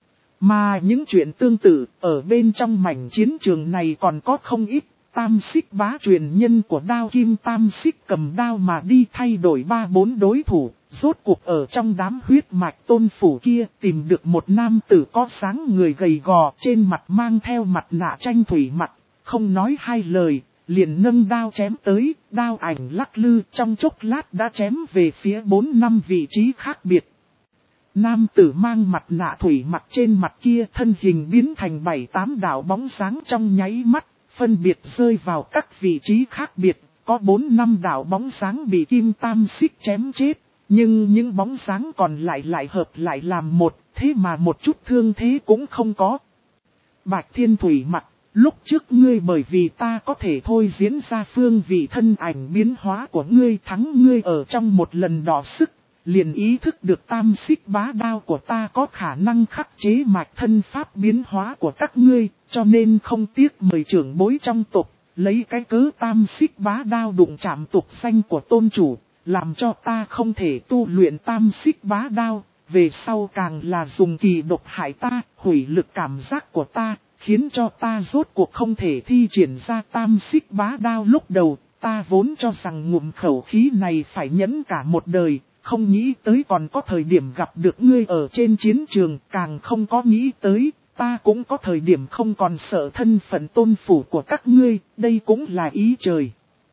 Mà những chuyện tương tự, ở bên trong mảnh chiến trường này còn có không ít. Tam xích bá truyền nhân của đao kim tam xích cầm đao mà đi thay đổi ba bốn đối thủ, rốt cuộc ở trong đám huyết mạch Tôn Phủ kia tìm được một nam tử có dáng người gầy gò trên mặt mang theo mặt nạ tranh thủy mặt, không nói hai lời, liền nâng đao chém tới, đao ảnh lắc lư trong chốc lát đã chém về phía bốn năm vị trí khác biệt. Nam tử mang mặt nạ thủy mặt trên mặt kia thân hình biến thành bảy tám đạo bóng sáng trong nháy mắt. phân biệt rơi vào các vị trí khác biệt, có bốn năm đạo bóng dáng bị kim tam xích chém chết, nhưng những bóng dáng còn lại lại hợp lại làm một, thế mà một chút thương thế cũng không có. Bạch Thiên Thủy Mặc, lúc trước ngươi bởi vì ta có thể thôi diễn ra phương vị thân ảnh biến hóa của ngươi thắng ngươi ở trong một lần đọ sức, liền ý thức được tam xích bá đao của ta có khả năng khắc chế mạch thân pháp biến hóa của các ngươi, cho nên không tiếc mời trưởng bối trong tộc, lấy cái cớ tam xích bá đao đụng chạm tục danh của tôn chủ, làm cho ta không thể tu luyện tam xích bá đao, về sau càng là dùng kỳ độc hại ta, hủy lực cảm giác của ta, khiến cho ta rốt cuộc không thể thi triển ra tam xích bá đao. Lúc đầu, ta vốn cho rằng ngụm khẩu khí này phải nhẫn cả một đời, không nghĩ tới còn có thời điểm gặp được ngươi ở trên chiến trường, càng không có nghĩ tới, ta cũng có thời điểm không còn sợ thân phận tôn phủ của các ngươi, đây cũng là ý trời.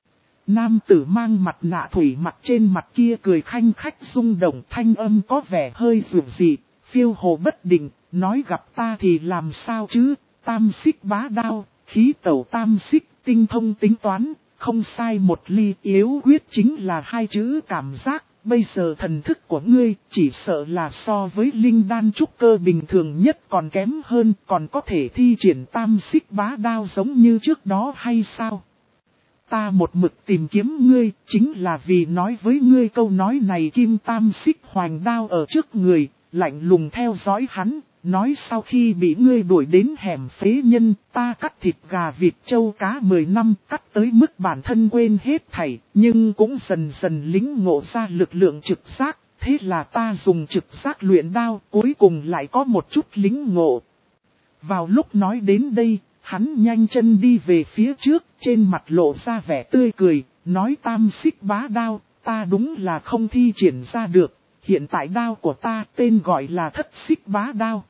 Nam tử mang mặt nạ thủy mặc trên mặt kia cười khanh khách rung động, thanh âm có vẻ hơi dịu dị, phiêu hồ bất định, nói gặp ta thì làm sao chứ, tam xích bá đao, khí tẩu tam xích, tinh thông tính toán, không sai một ly, yếu quyết chính là hai chữ cảm giác. Bây giờ thần thức của ngươi chỉ sợ là so với linh đan trúc cơ bình thường nhất còn kém hơn, còn có thể thi triển tam xích bá đao giống như trước đó hay sao? Ta một mực tìm kiếm ngươi, chính là vì nói với ngươi câu nói này. Kim tam xích hoành đao ở trước người, lạnh lùng theo dõi hắn, nói sau khi bị ngươi đuổi đến hẻm phế nhân, ta cắt thịt gà vịt trâu cá mười năm, cắt tới mức bản thân quên hết thảy, nhưng cũng dần dần lĩnh ngộ ra lực lượng trực giác, thế là ta dùng trực giác luyện đao, cuối cùng lại có một chút lĩnh ngộ. Vào lúc nói đến đây, hắn nhanh chân đi về phía trước, trên mặt lộ ra vẻ tươi cười, nói tam xích bá đao, ta đúng là không thi triển ra được, hiện tại đao của ta tên gọi là thất xích bá đao.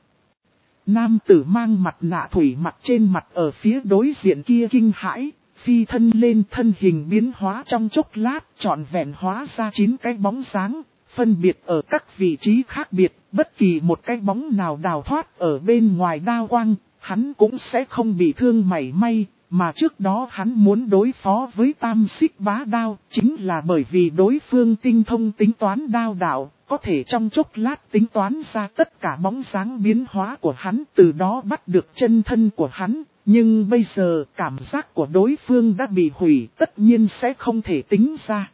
Nam tử mang mặt nạ thủy mặc trên mặt ở phía đối diện kia kinh hãi, phi thân lên, thân hình biến hóa trong chốc lát, trọn vẹn hóa ra chín cái bóng dáng, phân biệt ở các vị trí khác biệt, bất kỳ một cái bóng nào đào thoát ở bên ngoài đao quang, hắn cũng sẽ không bị thương mảy may, mà trước đó hắn muốn đối phó với tam xích bá đao, chính là bởi vì đối phương tinh thông tính toán đao đạo, có thể trong chốc lát tính toán ra tất cả bóng dáng biến hóa của hắn, từ đó bắt được chân thân của hắn, nhưng bây giờ cảm giác của đối phương đã bị hủy, tất nhiên sẽ không thể tính ra.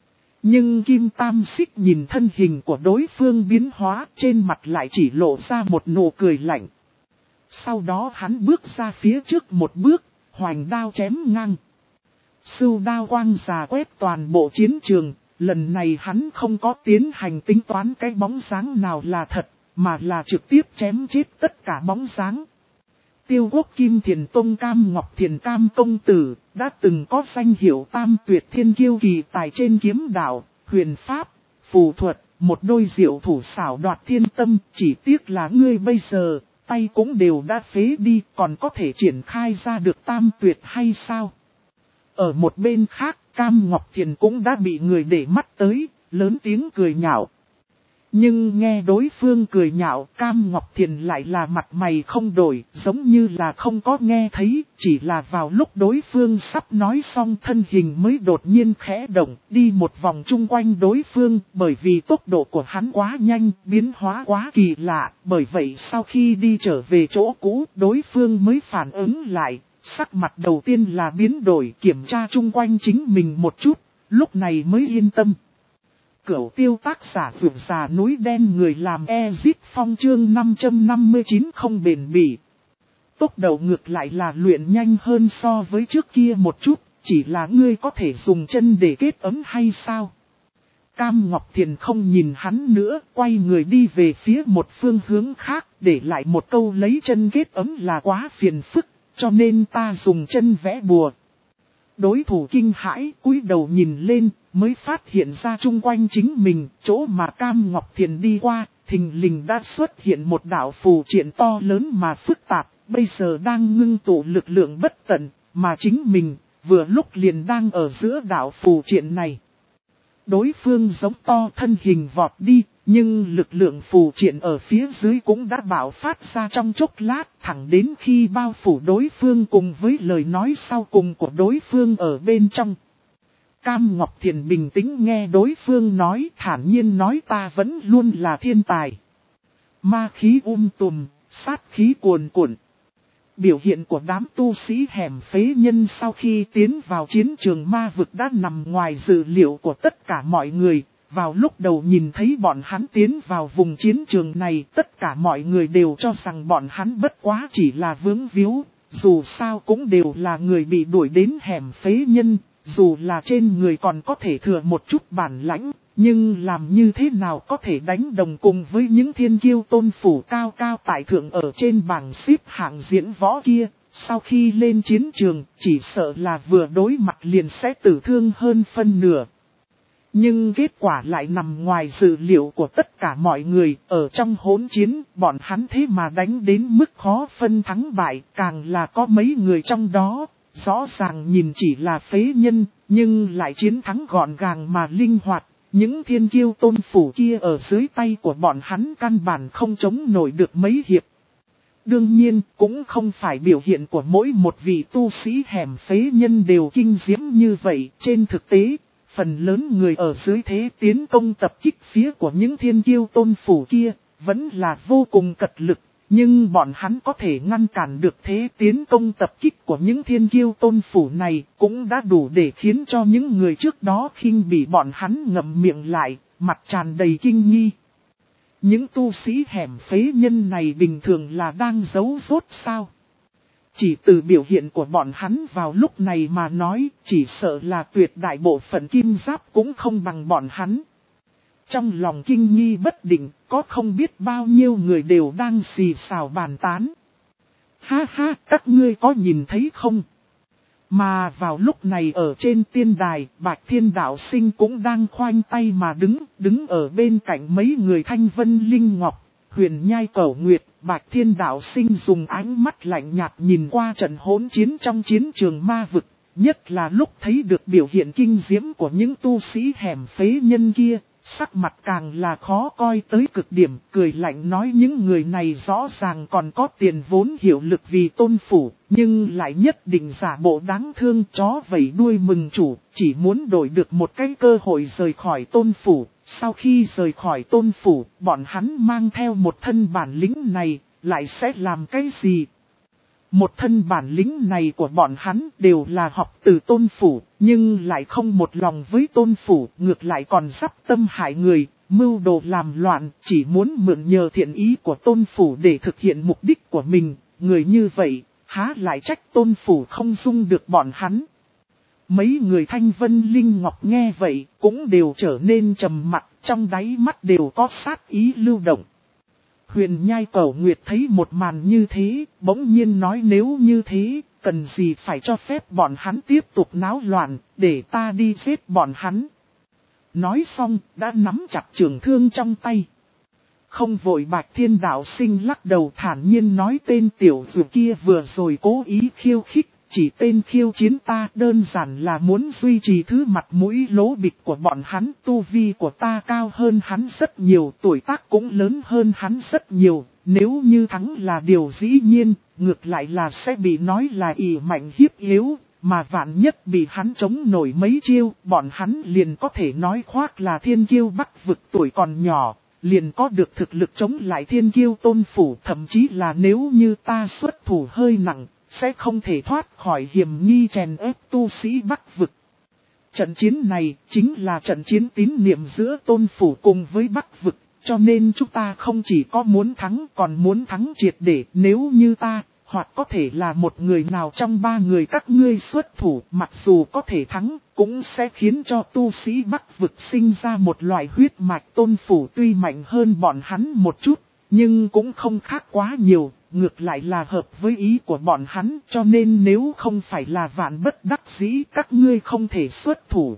Nhưng Kim Tam Xích nhìn thân hình của đối phương biến hóa, trên mặt lại chỉ lộ ra một nụ cười lạnh. Sau đó hắn bước ra phía trước một bước, hoành đao chém ngang. Sưu đao quang già quét toàn bộ chiến trường, lần này hắn không có tiến hành tính toán cái bóng dáng nào là thật, mà là trực tiếp chém chết tất cả bóng dáng. Tiêu Quốc Kim Thiền Tông Cam Ngọc Thiền Cam công tử, đã từng có danh hiệu tam tuyệt thiên kiêu kỳ tài trên kiếm đạo, huyền pháp, phù thuật, một đôi diệu thủ xảo đoạt thiên tâm, chỉ tiếc là ngươi bây giờ, tay cũng đều đã phế đi, còn có thể triển khai ra được tam tuyệt hay sao? Ở một bên khác, Cam Ngọc Thiền cũng đã bị người để mắt tới, lớn tiếng cười nhạo. Nhưng nghe đối phương cười nhạo, Cam Ngọc Thiền lại là mặt mày không đổi, giống như là không có nghe thấy, chỉ là vào lúc đối phương sắp nói xong thân hình mới đột nhiên khẽ động, đi một vòng chung quanh đối phương, bởi vì tốc độ của hắn quá nhanh, biến hóa quá kỳ lạ, bởi vậy sau khi đi trở về chỗ cũ, đối phương mới phản ứng lại, sắc mặt đầu tiên là biến đổi, kiểm tra chung quanh chính mình một chút, lúc này mới yên tâm. Cửu tiêu tác giả vượt già núi đen người làm Ezit Phong chương năm trăm năm mươi chín không bền bỉ. Tốc độ ngược lại là luyện nhanh hơn so với trước kia một chút, chỉ là ngươi có thể dùng chân để kết ấm hay sao? Cam Ngọc Thiền không nhìn hắn nữa, quay người đi về phía một phương hướng khác, để lại một câu lấy chân kết ấm là quá phiền phức, cho nên ta dùng chân vẽ bùa. Đối thủ kinh hãi cúi đầu nhìn lên, mới phát hiện ra chung quanh chính mình, chỗ mà Cam Ngọc Thiền đi qua, thình lình đã xuất hiện một đạo phù triện to lớn mà phức tạp, bây giờ đang ngưng tụ lực lượng bất tận, mà chính mình, vừa lúc liền đang ở giữa đạo phù triện này. Đối phương giống to thân hình vọt đi, Nhưng lực lượng phù triện ở phía dưới cũng đã bạo phát ra trong chốc lát, thẳng đến khi bao phủ đối phương cùng với lời nói sau cùng của đối phương ở bên trong. Cam Ngọc Thiền bình tĩnh nghe đối phương nói, thản nhiên nói ta vẫn luôn là thiên tài. Ma khí um tùm, sát khí cuồn cuộn. Biểu hiện của đám tu sĩ hẻm phế nhân sau khi tiến vào chiến trường ma vực đã nằm ngoài dự liệu của tất cả mọi người. Vào lúc đầu nhìn thấy bọn hắn tiến vào vùng chiến trường này, tất cả mọi người đều cho rằng bọn hắn bất quá chỉ là vướng víu, dù sao cũng đều là người bị đuổi đến hẻm phế nhân, dù là trên người còn có thể thừa một chút bản lãnh, nhưng làm như thế nào có thể đánh đồng cùng với những thiên kiêu tôn phủ cao cao tại thượng ở trên bảng xếp hạng diễn võ kia, sau khi lên chiến trường chỉ sợ là vừa đối mặt liền sẽ tử thương hơn phân nửa. Nhưng kết quả lại nằm ngoài dự liệu của tất cả mọi người, ở trong hỗn chiến, bọn hắn thế mà đánh đến mức khó phân thắng bại, càng là có mấy người trong đó, rõ ràng nhìn chỉ là phế nhân, nhưng lại chiến thắng gọn gàng mà linh hoạt, những thiên kiêu tôn phủ kia ở dưới tay của bọn hắn căn bản không chống nổi được mấy hiệp. Đương nhiên, cũng không phải biểu hiện của mỗi một vị tu sĩ hẻm phế nhân đều kinh diễm như vậy, trên thực tế. Phần lớn người ở dưới thế tiến công tập kích phía của những thiên kiêu tôn phủ kia, vẫn là vô cùng cật lực, nhưng bọn hắn có thể ngăn cản được thế tiến công tập kích của những thiên kiêu tôn phủ này, cũng đã đủ để khiến cho những người trước đó khinh bỉ bọn hắn ngậm miệng lại, mặt tràn đầy kinh nghi. Những tu sĩ hẻm phế nhân này bình thường là đang giấu rốt sao? Chỉ từ biểu hiện của bọn hắn vào lúc này mà nói, chỉ sợ là tuyệt đại bộ phận kim giáp cũng không bằng bọn hắn. Trong lòng kinh nghi bất định, có không biết bao nhiêu người đều đang xì xào bàn tán. Ha ha, các ngươi có nhìn thấy không? Mà vào lúc này ở trên tiên đài, Bạch Thiên Đạo Sinh cũng đang khoanh tay mà đứng, đứng ở bên cạnh mấy người Thanh Vân Linh Ngọc, Huyền Nhai Cẩu Nguyệt. Bạch Thiên Đạo Sinh dùng ánh mắt lạnh nhạt nhìn qua trận hỗn chiến trong chiến trường ma vực, nhất là lúc thấy được biểu hiện kinh diễm của những tu sĩ hẻm phế nhân kia, sắc mặt càng là khó coi tới cực điểm, cười lạnh nói những người này rõ ràng còn có tiền vốn hiệu lực vì tôn phủ, nhưng lại nhất định giả bộ đáng thương chó vẫy đuôi mừng chủ, chỉ muốn đổi được một cái cơ hội rời khỏi tôn phủ. Sau khi rời khỏi tôn phủ, bọn hắn mang theo một thân bản lĩnh này, lại sẽ làm cái gì? Một thân bản lĩnh này của bọn hắn đều là học từ tôn phủ, nhưng lại không một lòng với tôn phủ, ngược lại còn sắp tâm hại người, mưu đồ làm loạn, chỉ muốn mượn nhờ thiện ý của tôn phủ để thực hiện mục đích của mình. Người như vậy, há lại trách tôn phủ không dung được bọn hắn. Mấy người Thanh Vân Linh Ngọc nghe vậy, cũng đều trở nên trầm mặc, trong đáy mắt đều có sát ý lưu động. Huyền Nhai Cẩu Nguyệt thấy một màn như thế, bỗng nhiên nói nếu như thế, cần gì phải cho phép bọn hắn tiếp tục náo loạn, để ta đi giết bọn hắn. Nói xong, đã nắm chặt trường thương trong tay. Không vội Bạch Thiên Đạo Sinh lắc đầu thản nhiên nói tên tiểu tử kia vừa rồi cố ý khiêu khích. Chỉ tên khiêu chiến ta đơn giản là muốn duy trì thứ mặt mũi lố bịch của bọn hắn. Tu vi của ta cao hơn hắn rất nhiều, tuổi tác cũng lớn hơn hắn rất nhiều. Nếu như thắng là điều dĩ nhiên, ngược lại là sẽ bị nói là ỷ mạnh hiếp yếu. Mà vạn nhất bị hắn chống nổi mấy chiêu, bọn hắn liền có thể nói khoác là thiên kiêu Bắc vực tuổi còn nhỏ. Liền có được thực lực chống lại thiên kiêu tôn phủ, thậm chí là nếu như ta xuất thủ hơi nặng, sẽ không thể thoát khỏi hiểm nghi chèn ép tu sĩ Bắc vực. Trận chiến này chính là trận chiến tín niệm giữa tôn phủ cùng với Bắc vực, cho nên chúng ta không chỉ có muốn thắng còn muốn thắng triệt để. Nếu như ta, hoặc có thể là một người nào trong ba người các ngươi xuất thủ, mặc dù có thể thắng, cũng sẽ khiến cho tu sĩ Bắc vực sinh ra một loại huyết mạch. Tôn phủ tuy mạnh hơn bọn hắn một chút, nhưng cũng không khác quá nhiều. Ngược lại là hợp với ý của bọn hắn, cho nên nếu không phải là vạn bất đắc dĩ các ngươi không thể xuất thủ.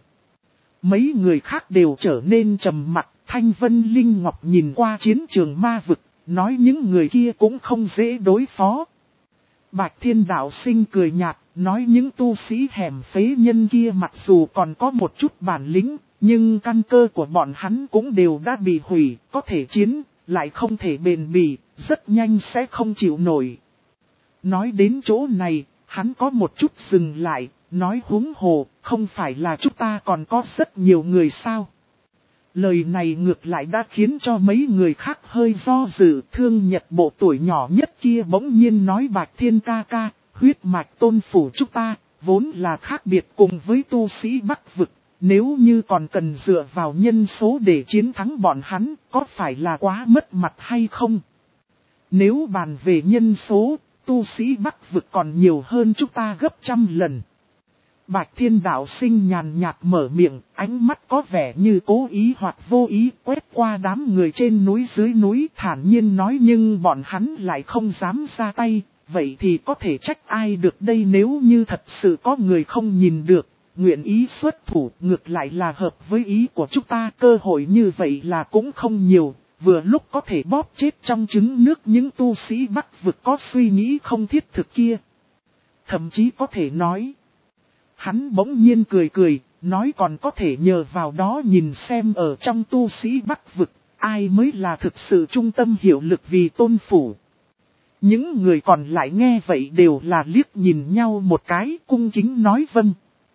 Mấy người khác đều trở nên trầm mặc. Thanh Vân Linh Ngọc nhìn qua chiến trường ma vực, nói những người kia cũng không dễ đối phó. Bạch Thiên Đạo Sinh cười nhạt, nói những tu sĩ hẻm phế nhân kia mặc dù còn có một chút bản lĩnh, Nhưng căn cơ của bọn hắn cũng đều đã bị hủy, có thể chiến, lại không thể bền bỉ, rất nhanh sẽ không chịu nổi. Nói đến chỗ này, hắn có một chút dừng lại, nói huống hồ, không phải là chúng ta còn có rất nhiều người sao. Lời này ngược lại đã khiến cho mấy người khác hơi do dự. Thương Nhật bộ tuổi nhỏ nhất kia bỗng nhiên nói Bạch Thiên ca ca, huyết mạch tôn phủ chúng ta, vốn là khác biệt cùng với tu sĩ Bắc vực. Nếu như còn cần dựa vào nhân số để chiến thắng bọn hắn, có phải là quá mất mặt hay không? Nếu bàn về nhân số, tu sĩ Bắc vực còn nhiều hơn chúng ta gấp trăm lần. Bạch Thiên đạo sinh nhàn nhạt mở miệng, ánh mắt có vẻ như cố ý hoặc vô ý quét qua đám người trên núi dưới núi, thản nhiên nói, nhưng bọn hắn lại không dám ra tay, vậy thì có thể trách ai được đây. Nếu như thật sự có người không nhìn được, nguyện ý xuất thủ, ngược lại là hợp với ý của chúng ta. Cơ hội như vậy là cũng không nhiều, vừa lúc có thể bóp chết trong trứng nước những tu sĩ Bắc vực có suy nghĩ không thiết thực kia. Thậm chí có thể nói, hắn bỗng nhiên cười cười, nói còn có thể nhờ vào đó nhìn xem ở trong tu sĩ Bắc vực, ai mới là thực sự trung tâm hiệu lực vì tôn phủ. Những người còn lại nghe vậy đều là liếc nhìn nhau một cái, cung kính nói vâng.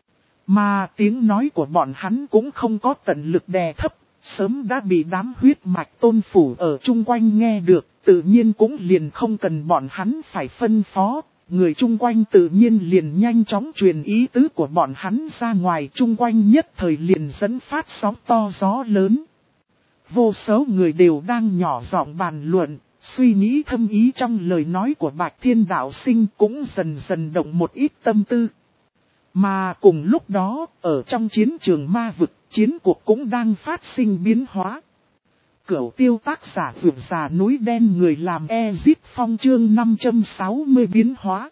Mà tiếng nói của bọn hắn cũng không có tận lực đè thấp, sớm đã bị đám huyết mạch tôn phủ ở chung quanh nghe được, tự nhiên cũng liền không cần bọn hắn phải phân phó. Người chung quanh tự nhiên liền nhanh chóng truyền ý tứ của bọn hắn ra ngoài, chung quanh nhất thời liền dẫn phát sóng to gió lớn. Vô số người đều đang nhỏ giọng bàn luận, suy nghĩ thâm ý trong lời nói của Bạch Thiên đạo sinh, cũng dần dần động một ít tâm tư. Mà cùng lúc đó, ở trong chiến trường ma vực, chiến cuộc cũng đang phát sinh biến hóa. Cửu tiêu tác giả vượt già núi đen người làm Ezit Phong chương năm trăm sáu mươi biến hóa.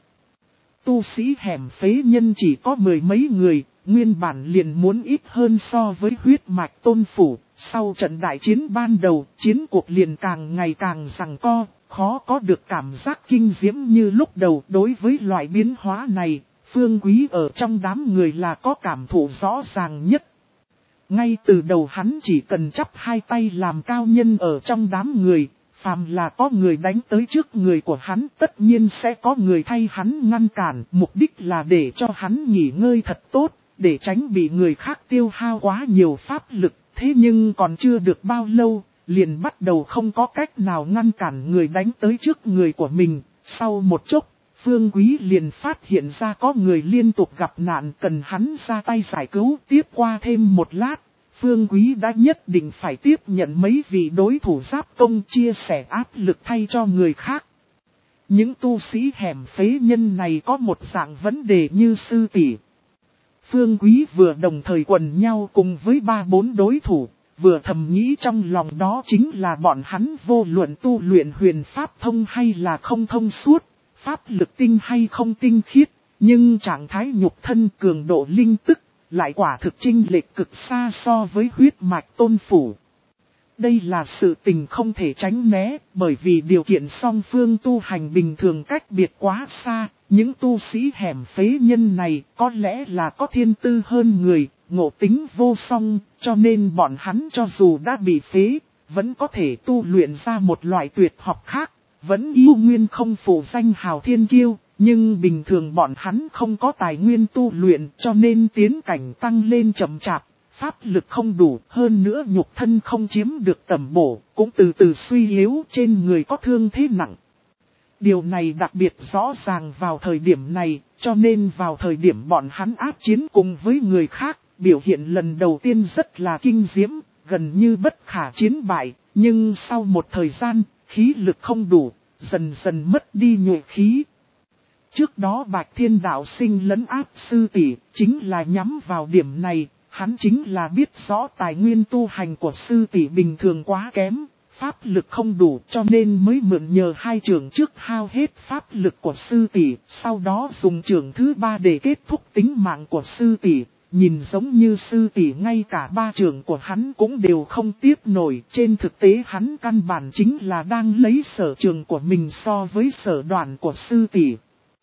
Tu sĩ hẻm phế nhân chỉ có mười mấy người, nguyên bản liền muốn ít hơn so với huyết mạch tôn phủ. Sau trận đại chiến ban đầu, chiến cuộc liền càng ngày càng giằng co, khó có được cảm giác kinh diễm như lúc đầu. Đối với loại biến hóa này, Phương Quý ở trong đám người là có cảm thụ rõ ràng nhất. Ngay từ đầu hắn chỉ cần chắp hai tay làm cao nhân ở trong đám người, phàm là có người đánh tới trước người của hắn tất nhiên sẽ có người thay hắn ngăn cản, mục đích là để cho hắn nghỉ ngơi thật tốt, để tránh bị người khác tiêu hao quá nhiều pháp lực. Thế nhưng còn chưa được bao lâu, liền bắt đầu không có cách nào ngăn cản người đánh tới trước người của mình. Sau một chốc, Phương Quý liền phát hiện ra có người liên tục gặp nạn cần hắn ra tay giải cứu. Tiếp qua thêm một lát, Phương Quý đã nhất định phải tiếp nhận mấy vị đối thủ giáp công, chia sẻ áp lực thay cho người khác. Những tu sĩ hẻm phế nhân này có một dạng vấn đề như sư tỷ. Phương Quý vừa đồng thời quần nhau cùng với ba bốn đối thủ, vừa thầm nghĩ trong lòng đó chính là bọn hắn vô luận tu luyện huyền pháp thông hay là không thông suốt, pháp lực tinh hay không tinh khiết, nhưng trạng thái nhục thân cường độ linh tức lại quả thực chênh lệch cực xa so với huyết mạch tôn phủ. Đây là sự tình không thể tránh né, bởi vì điều kiện song phương tu hành bình thường cách biệt quá xa. Những tu sĩ hẻm phế nhân này có lẽ là có thiên tư hơn người, ngộ tính vô song, cho nên bọn hắn cho dù đã bị phế, vẫn có thể tu luyện ra một loại tuyệt học khác, vẫn yêu nguyên không phụ danh hào thiên kiêu. Nhưng bình thường bọn hắn không có tài nguyên tu luyện, cho nên tiến cảnh tăng lên chậm chạp, pháp lực không đủ, hơn nữa nhục thân không chiếm được tầm bổ, cũng từ từ suy yếu, trên người có thương thế nặng. Điều này đặc biệt rõ ràng vào thời điểm này, cho nên vào thời điểm bọn hắn áp chiến cùng với người khác, biểu hiện lần đầu tiên rất là kinh diễm, gần như bất khả chiến bại, nhưng sau một thời gian, khí lực không đủ, dần dần mất đi nhuệ khí. Trước đó Bạch Thiên đạo sinh lấn áp sư tỷ, chính là nhắm vào điểm này, hắn chính là biết rõ tài nguyên tu hành của sư tỷ bình thường quá kém, pháp lực không đủ cho nên mới mượn nhờ hai trường trước hao hết pháp lực của sư tỷ, sau đó dùng trường thứ ba để kết thúc tính mạng của sư tỷ. Nhìn giống như sư tỷ ngay cả ba trường của hắn cũng đều không tiếp nổi, trên thực tế hắn căn bản chính là đang lấy sở trường của mình so với sở đoàn của sư tỷ.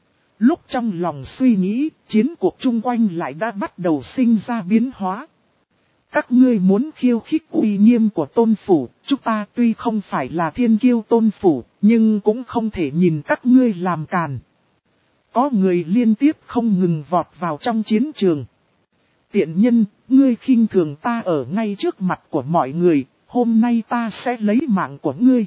Lúc trong lòng suy nghĩ, chiến cuộc chung quanh lại đã bắt đầu sinh ra biến hóa. Các ngươi muốn khiêu khích uy nghiêm của tôn phủ, chúng ta tuy không phải là thiên kiêu tôn phủ, nhưng cũng không thể nhìn các ngươi làm càn. Có người liên tiếp không ngừng vọt vào trong chiến trường. Tiện nhân, ngươi khinh thường ta ở ngay trước mặt của mọi người, hôm nay ta sẽ lấy mạng của ngươi.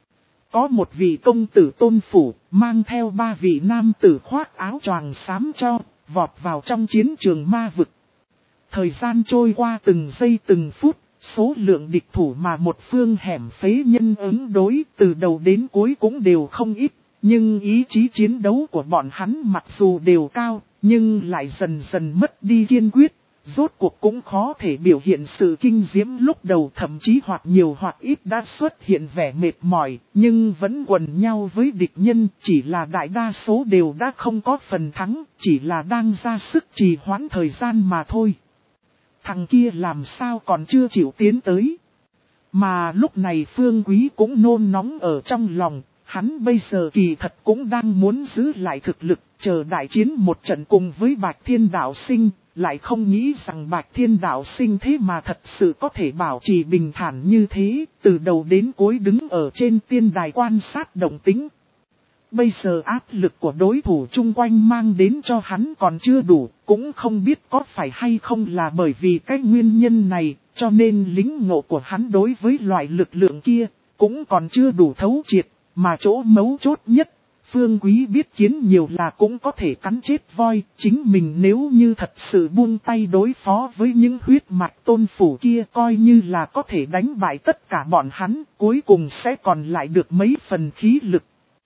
Có một vị công tử tôn phủ, mang theo ba vị nam tử khoác áo choàng xám cho, vọt vào trong chiến trường ma vực. Thời gian trôi qua từng giây từng phút, số lượng địch thủ mà một phương hẻm phế nhân ứng đối từ đầu đến cuối cũng đều không ít. Nhưng ý chí chiến đấu của bọn hắn mặc dù đều cao, nhưng lại dần dần mất đi kiên quyết. Rốt cuộc cũng khó thể biểu hiện sự kinh diễm lúc đầu, thậm chí hoặc nhiều hoặc ít đã xuất hiện vẻ mệt mỏi, nhưng vẫn quần nhau với địch nhân, chỉ là đại đa số đều đã không có phần thắng, chỉ là đang ra sức trì hoãn thời gian mà thôi. Thằng kia làm sao còn chưa chịu tiến tới. Mà lúc này Phương Quý cũng nôn nóng ở trong lòng, hắn bây giờ kỳ thật cũng đang muốn giữ lại thực lực, chờ đại chiến một trận cùng với Bạch Thiên Đạo Sinh. Lại không nghĩ rằng Bạch Thiên Đạo Sinh thế mà thật sự có thể bảo trì bình thản như thế, từ đầu đến cuối đứng ở trên tiên đài quan sát động tĩnh. Bây giờ áp lực của đối thủ chung quanh mang đến cho hắn còn chưa đủ, cũng không biết có phải hay không là bởi vì cái nguyên nhân này, cho nên lính ngộ của hắn đối với loại lực lượng kia, cũng còn chưa đủ thấu triệt, mà chỗ mấu chốt nhất. Phương Quý biết kiến nhiều là cũng có thể cắn chết voi, chính mình nếu như thật sự buông tay đối phó với những huyết mạch tôn phủ kia coi như là có thể đánh bại tất cả bọn hắn, cuối cùng sẽ còn lại được mấy phần khí lực.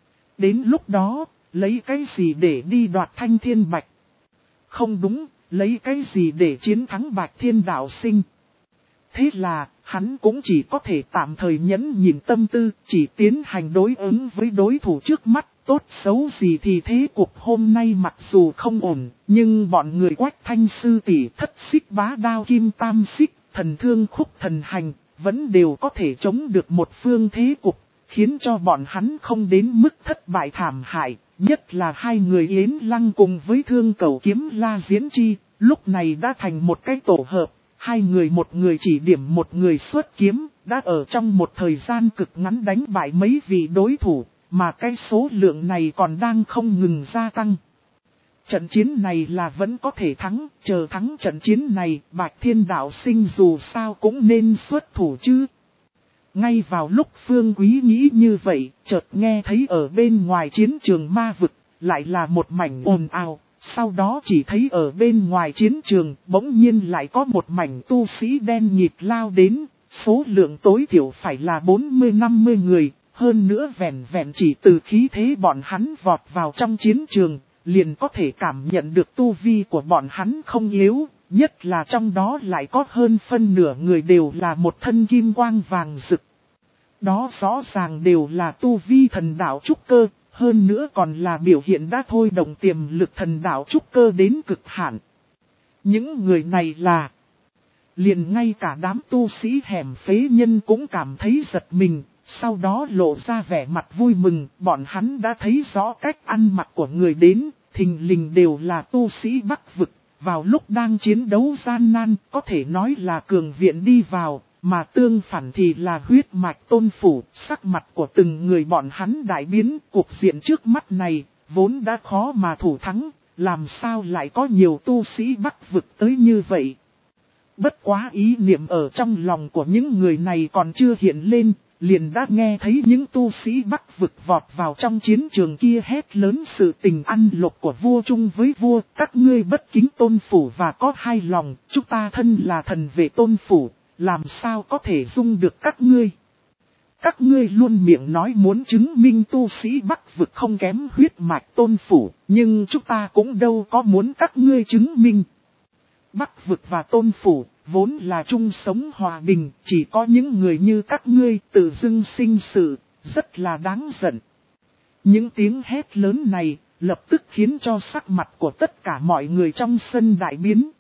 Đến lúc đó, lấy cái gì để đi đoạt Thanh Thiên Bạch? Không đúng, lấy cái gì để chiến thắng Bạch Thiên Đạo Sinh? Thế là, hắn cũng chỉ có thể tạm thời nhẫn nhịn tâm tư, chỉ tiến hành đối ứng với đối thủ trước mắt. Tốt xấu gì thì thế cuộc hôm nay mặc dù không ổn, nhưng bọn người Quách Thanh sư tỷ, Thất Xích Bá Đao Kim Tam Xích, Thần Thương Khúc Thần Hành, vẫn đều có thể chống được một phương thế cục, khiến cho bọn hắn không đến mức thất bại thảm hại. Nhất là hai người Yến Lăng cùng với Thương Cẩu Kiếm La Diễn Chi, lúc này đã thành một cái tổ hợp, hai người một người chỉ điểm một người xuất kiếm, đã ở trong một thời gian cực ngắn đánh bại mấy vị đối thủ. Mà cái số lượng này còn đang không ngừng gia tăng. Trận chiến này là vẫn có thể thắng, chờ thắng trận chiến này, Bạch Thiên Đạo Sinh dù sao cũng nên xuất thủ chứ. Ngay vào lúc Phương Quý nghĩ như vậy, chợt nghe thấy ở bên ngoài chiến trường ma vực, lại là một mảnh ồn ào. Sau đó chỉ thấy ở bên ngoài chiến trường, bỗng nhiên lại có một mảnh tu sĩ đen nhịp lao đến, số lượng tối thiểu phải là bốn mươi năm mươi người. Hơn nữa vẹn vẹn chỉ từ khí thế bọn hắn vọt vào trong chiến trường, liền có thể cảm nhận được tu vi của bọn hắn không yếu, nhất là trong đó lại có hơn phân nửa người đều là một thân kim quang vàng rực. Đó rõ ràng đều là tu vi thần đạo trúc cơ, hơn nữa còn là biểu hiện đã thôi động tiềm lực thần đạo trúc cơ đến cực hạn. Những người này là... Liền ngay cả đám tu sĩ hẻm phế nhân cũng cảm thấy giật mình. Sau đó lộ ra vẻ mặt vui mừng, bọn hắn đã thấy rõ cách ăn mặc của người đến, thình lình đều là tu sĩ Bắc vực, vào lúc đang chiến đấu gian nan, có thể nói là cường viện đi vào, mà tương phản thì là huyết mạch tôn phủ, sắc mặt của từng người bọn hắn đại biến, cuộc diện trước mắt này, vốn đã khó mà thủ thắng, làm sao lại có nhiều tu sĩ Bắc vực tới như vậy. Bất quá ý niệm ở trong lòng của những người này còn chưa hiện lên. Liền đã nghe thấy những tu sĩ Bắc vực vọt vào trong chiến trường kia hét lớn sự tình ăn lộc của vua chung với vua. Các ngươi bất kính tôn phủ và có hai lòng, chúng ta thân là thần vệ tôn phủ, làm sao có thể dung được các ngươi. Các ngươi luôn miệng nói muốn chứng minh tu sĩ Bắc vực không kém huyết mạch tôn phủ, nhưng chúng ta cũng đâu có muốn các ngươi chứng minh. Bắc vực và tôn phủ vốn là chung sống hòa bình, chỉ có những người như các ngươi tự dưng sinh sự, rất là đáng giận. Những tiếng hét lớn này, lập tức khiến cho sắc mặt của tất cả mọi người trong sân đại biến.